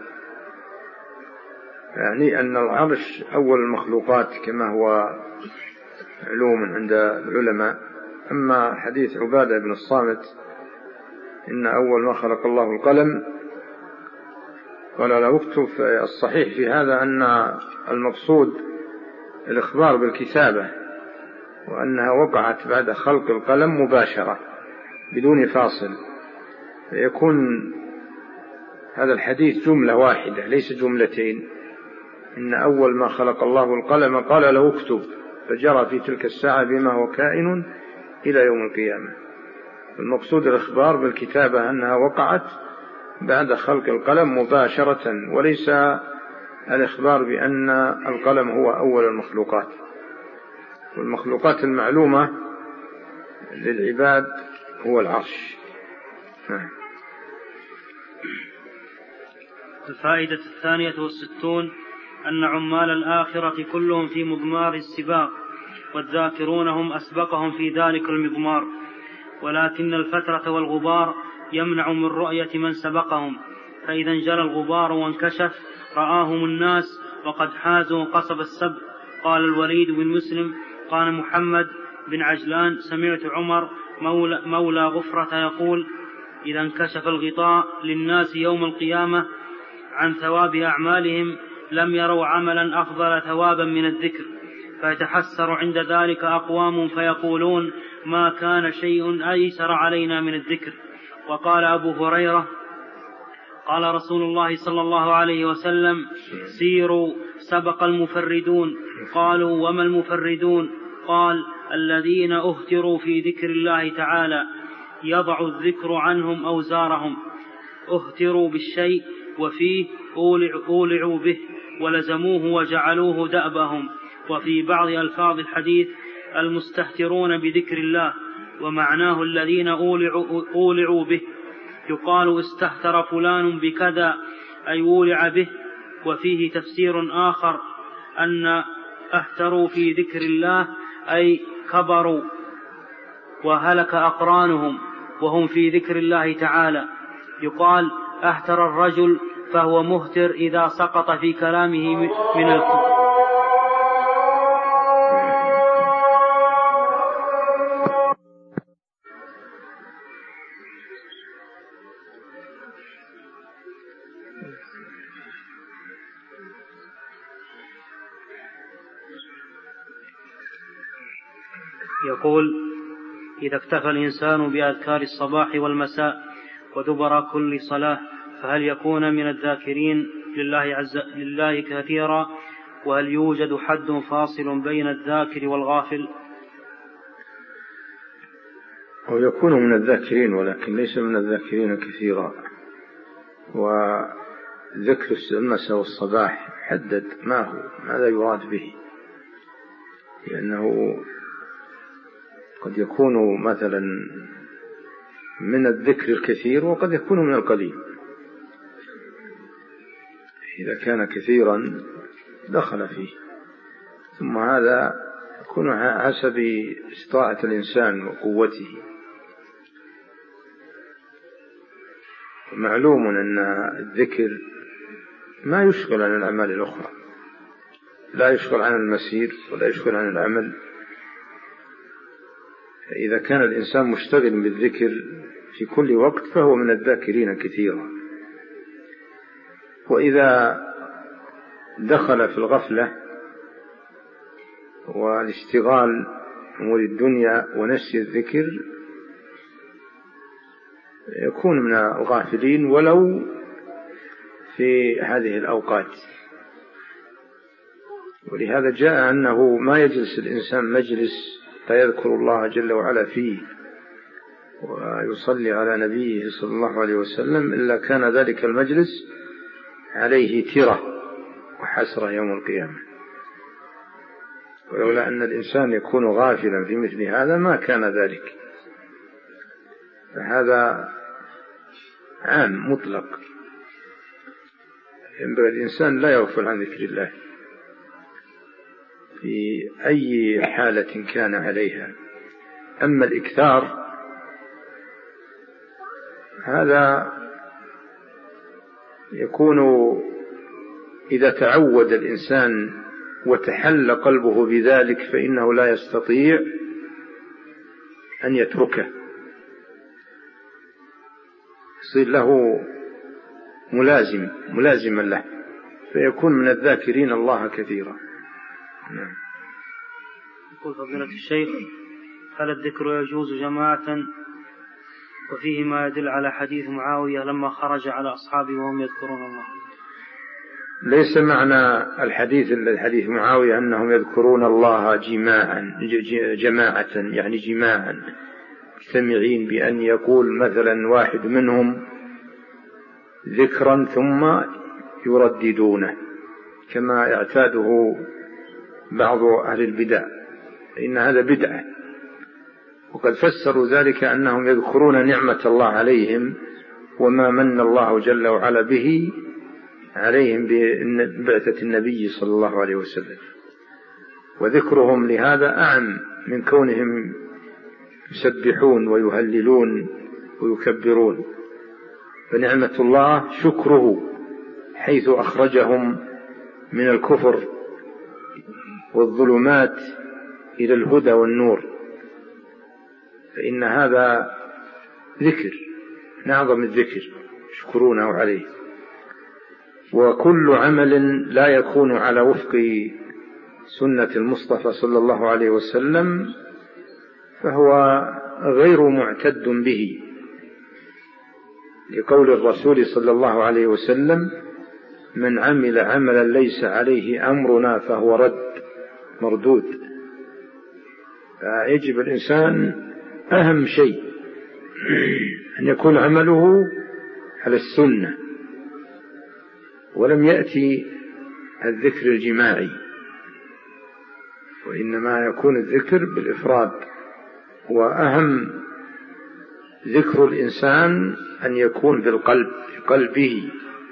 يعني أن العرش أول المخلوقات كما هو معلوم عند العلماء. أما حديث عبادة بن الصامت إن أول ما خلق الله القلم قال لا أكتب، الصحيح في هذا أن المقصود الإخبار بالكتابة، وأنها وقعت بعد خلق القلم مباشرة بدون فاصل، فيكون هذا الحديث جملة واحدة ليس جملتين. إن أول ما خلق الله القلم قال له اكتب، فجرى في تلك الساعة بما هو كائن إلى يوم القيامة. المقصود الإخبار بالكتابة أنها وقعت بعد خلق القلم مباشرة، وليس الإخبار بأن القلم هو أول المخلوقات. والمخلوقات المعلومة للعباد هو العرش. الفائدة الثانية والستون أن عمال الآخرة كلهم في مضمار السباق، والذاكرون هم أسبقهم في ذلك المضمار، ولكن الفترة والغبار يمنع من رؤية من سبقهم، فإذا انجلى الغبار وانكشف رآهم الناس وقد حازوا قصب السبق. قال الوليد بن مسلم قال محمد بن عجلان سمعت عمر مولى, مولى غفرة يقول إذا انكشف الغطاء للناس يوم القيامة عن ثواب أعمالهم لم يروا عملا أفضل ثوابا من الذكر، فيتحسر عند ذلك أقوام فيقولون ما كان شيء أيسر علينا من الذكر. وقال أبو هريرة قال رسول الله صلى الله عليه وسلم سيروا سبق المفردون. قالوا وما المفردون؟ قال الذين أهتروا في ذكر الله تعالى يضع الذكر عنهم أوزارهم، أهتروا بالشيء وفيه أولعوا به ولزموه وجعلوه دأبهم. وفي بعض ألفاظ الحديث المستهترون بذكر الله ومعناه الذين أولعوا, أولعوا به. يقال استهتر فلان بكذا أي أولع به. وفيه تفسير آخر أن اهتروا في ذكر الله أي كبروا وهلك أقرانهم وهم في ذكر الله تعالى. يقال اهتر الرجل فهو مهتر إذا سقط في كلامه من الكبر. يقول إذا اكتفى الإنسان بأذكار الصباح والمساء ودبر كل صلاة فهل يكون من الذاكرين لله, عز لله كثيرا؟ وهل يوجد حد فاصل بين الذاكر والغافل؟ أو يكون من الذاكرين ولكن ليس من الذاكرين كثيرا. وذكر المساء والصباح حدد ما هو ماذا يراد به، لأنه قد يكون مثلا من الذكر الكثير وقد يكون من القليل. إذا كان كثيرا دخل فيه، ثم هذا يكون حسب استطاعة الإنسان وقوته. معلوم أن الذكر ما يشغل عن الأعمال الأخرى، لا يشغل عن المسير ولا يشغل عن العمل. إذا كان الإنسان مشتغل بالذكر في كل وقت فهو من الذاكرين كثيرا. وإذا دخل في الغفلة والاشتغال أمور الدنيا ونسي الذكر يكون من الغافلين ولو في هذه الأوقات. ولهذا جاء أنه ما يجلس الإنسان مجلس فيذكر الله جل وعلا فيه ويصلي على نبيه صلى الله عليه وسلم إلا كان ذلك المجلس عليه ترة وحسرة يوم القيامة. ولولا أن الإنسان يكون غافلا في مثل هذا ما كان ذلك. فهذا عام مطلق، ينبغي الإنسان لا يغفل عن ذكر الله في أي حالة كان عليها. أما الإكثار هذا يكون إذا تعود الإنسان وتحل قلبه بذلك فإنه لا يستطيع أن يتركه، يصير له ملازم ملازما له فيكون من الذاكرين الله كثيرا. نعم. يقول فضيلة الشيخ هل الذكر يجوز جماعة؟ وفيه ما يدل على حديث معاوية لما خرج على أصحابه وهم يذكرون الله. ليس معنى الحديث الحديث معاوية أنهم يذكرون الله جماعا جماعة يعني جماعا مجتمعين، بأن يقول مثلا واحد منهم ذكرا ثم يرددونه كما يعتاده بعض أهل البدع، فإن هذا بدعة. وقد فسروا ذلك أنهم يذكرون نعمة الله عليهم وما من الله جل وعلا به عليهم ببعثة النبي صلى الله عليه وسلم، وذكرهم لهذا أعم من كونهم يسبحون ويهللون ويكبرون. فنعمة الله شكره حيث أخرجهم من الكفر والظلمات إلى الهدى والنور، فإن هذا ذكر من أعظم الذكر يشكرونه عليه. وكل عمل لا يكون على وفق سنة المصطفى صلى الله عليه وسلم فهو غير معتد به، لقول الرسول صلى الله عليه وسلم من عمل عملا ليس عليه أمرنا فهو رد مردود. فيجب الإنسان أهم شيء أن يكون عمله على السنة، ولم يأتي الذكر الجماعي، وإنما يكون الذكر بالإفراد وأهم ذكر الإنسان أن يكون في القلب، في قلبه،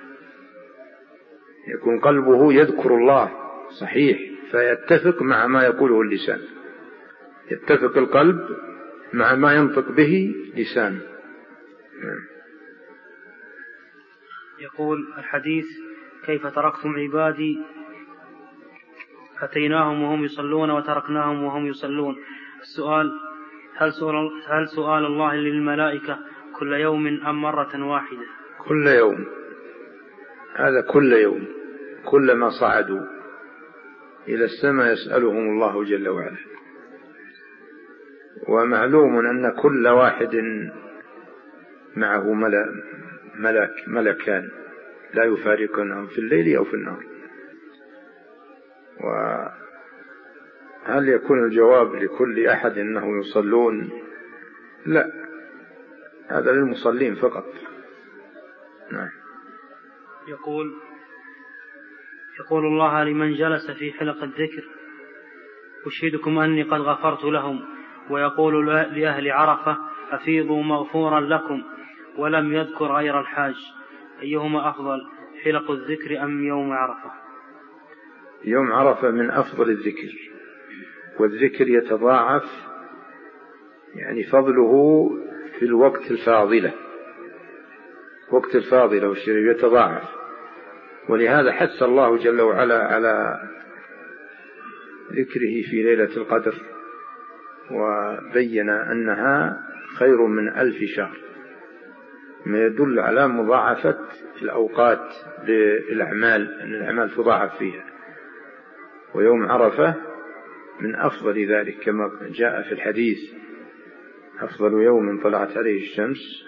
يكون قلبه يذكر الله صحيح فيتفق مع ما يقوله اللسان، يتفق القلب مع ما ينطق به لسان. يقول الحديث: كيف تركتم عبادي أتيناهم وهم يصلون وتركناهم وهم يصلون. السؤال: هل سؤال, هل سؤال الله للملائكة كل يوم أم مرة واحدة؟ كل يوم، هذا كل يوم، كلما صعدوا إلى السماء يسألهم الله جل وعلا. ومعلوم أن كل واحد معه ملك ملكان لا يفارقنهم في الليل أو في النهار. وهل يكون الجواب لكل أحد أنه يصلون؟ لا، هذا للمصلين فقط. نعم. يقول يقول الله لمن جلس في حلق الذكر: أشهدكم أني قد غفرت لهم. ويقول لأهل عرفة: أفيضوا مغفورا لكم، ولم يذكر غير الحاج. أيهما أفضل، حلق الذكر أم يوم عرفة؟ يوم عرفة من أفضل الذكر، والذكر يتضاعف، يعني فضله في الوقت الفاضلة، وقت الفاضلة والشريف يتضاعف. ولهذا حث الله جل وعلا على ذكره في ليلة القدر، وبين أنها خير من ألف شهر، ما يدل على مضاعفة الأوقات للأعمال، أن الأعمال تضاعف فيها. ويوم عرفة من أفضل ذلك كما جاء في الحديث: أفضل يوم طلعت عليه الشمس،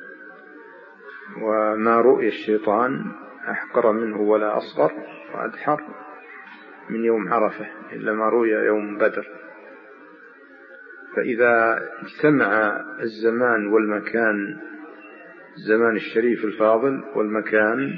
وما رؤي الشيطان أحقر منه ولا أصغر وأدحر من يوم عرفة إلا ما رؤي يوم بدر. فإذا اجتمع الزمان والمكان، الزمان الشريف الفاضل والمكان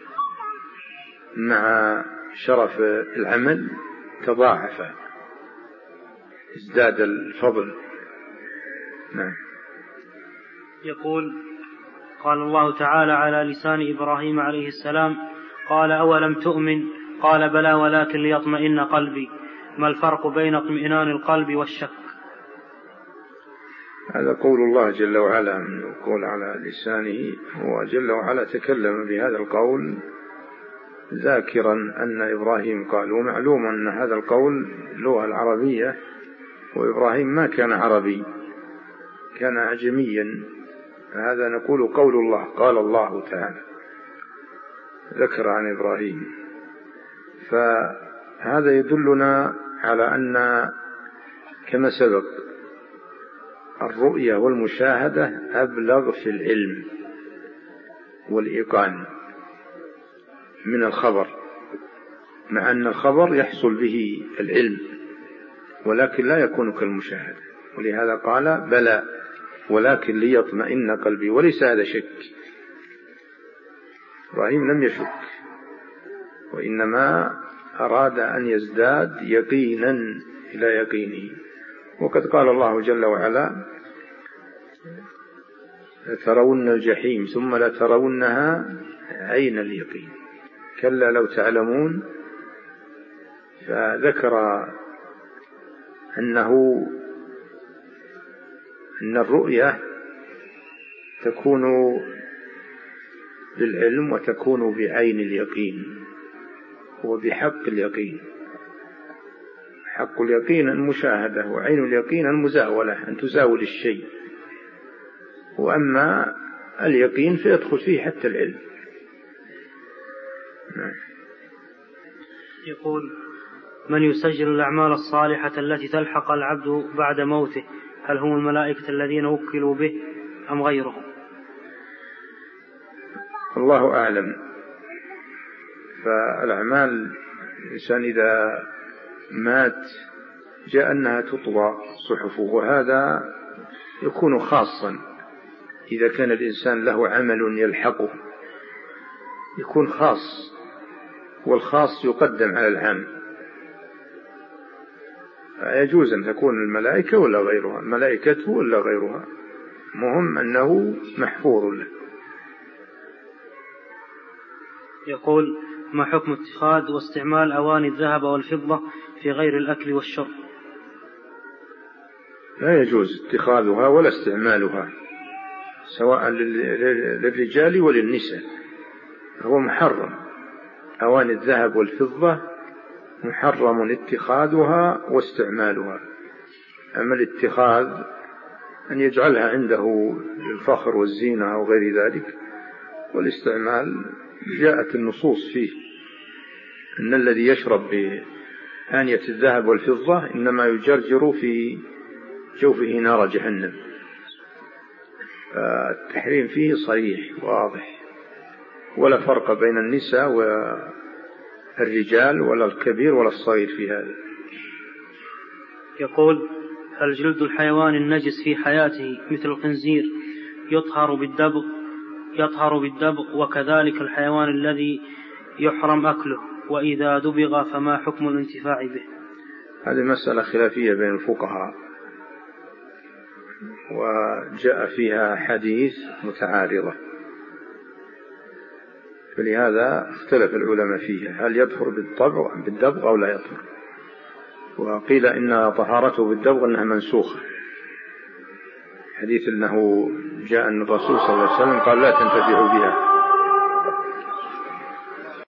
مع شرف العمل، تضاعف، ازداد الفضل. نعم. يقول: قال الله تعالى على لسان إبراهيم عليه السلام: قال: أولم تؤمن؟ قال: بلى ولكن ليطمئن قلبي. ما الفرق بين اطمئنان القلب والشك؟ هذا قول الله جل وعلا، من يقول على لسانه. هو جل وعلا تكلم بهذا القول ذاكرا أن إبراهيم قال. ومعلوم أن هذا القول اللغة العربية، وإبراهيم ما كان عربي، كان أعجميا. هذا نقول قول الله، قال الله تعالى، ذكر عن إبراهيم. فهذا يدلنا على أن كما سبق الرؤية والمشاهدة أبلغ في العلم والإيقان من الخبر، مع أن الخبر يحصل به العلم ولكن لا يكون كالمشاهدة. ولهذا قال: بلى ولكن ليطمئن قلبي. وليس هذا شك، إبراهيم لم يشك، وإنما أراد أن يزداد يقينا إلى يقينه. وقد قال الله جل وعلا: لترون الجحيم ثم لترونها عين اليقين كلا لو تعلمون. فذكر أنه أن الرؤية تكون بالعلم وتكون بعين اليقين وبحق اليقين. حق اليقين المشاهدة، وعين اليقين المزاولة، أن تزاول الشيء. وأما اليقين فيدخل فيه حتى العلم. يقول: من يسجل الأعمال الصالحة التي تلحق العبد بعد موته؟ هل هم الملائكة الذين وكلوا به أم غيرهم؟ الله أعلم. فالأعمال الإنسان إذا مات جاء أنها تطوى صحفه، وهذا يكون خاصا. إذا كان الإنسان له عمل يلحقه يكون خاص، والخاص يقدم على العام. يجوز أن تكون الملائكة ولا غيرها، ملائكته ولا غيرها، مهم أنه محفوظ له. يقول: ما حكم اتخاذ واستعمال أواني الذهب والفضة في غير الأكل والشرب؟ لا يجوز اتخاذها ولا استعمالها سواء للرجال وللنساء، هو محرم. أواني الذهب والفضة محرم اتخاذها واستعمالها. أما الاتخاذ أن يجعلها عنده للفخر والزينة أو غير ذلك، والاستعمال جاءت النصوص فيه أن الذي يشرب بآنية الذهب والفضة إنما يجرجر في جوفه نار جهنم. التحريم فيه صريح واضح، ولا فرق بين النساء والرجال ولا الكبير ولا الصغير في هذا. يقول: هل جلد الحيوان النجس في حياته مثل الخنزير يطهر بالدبغ يطهر بالدبغ وكذلك الحيوان الذي يحرم أكله، وإذا دبغ فما حكم الانتفاع به؟ هذه مسألة خلافية بين الفقهاء، وجاء فيها حديث متعارضة، فلهذا اختلف العلماء فيها، هل يطهر بالدبغ أو لا يطهر. وقيل إن طهارته بالدبغ أنها منسوخة، حديث أنه جاء أن الرسول صلى الله عليه وسلم قال لا تنتفعوا بها.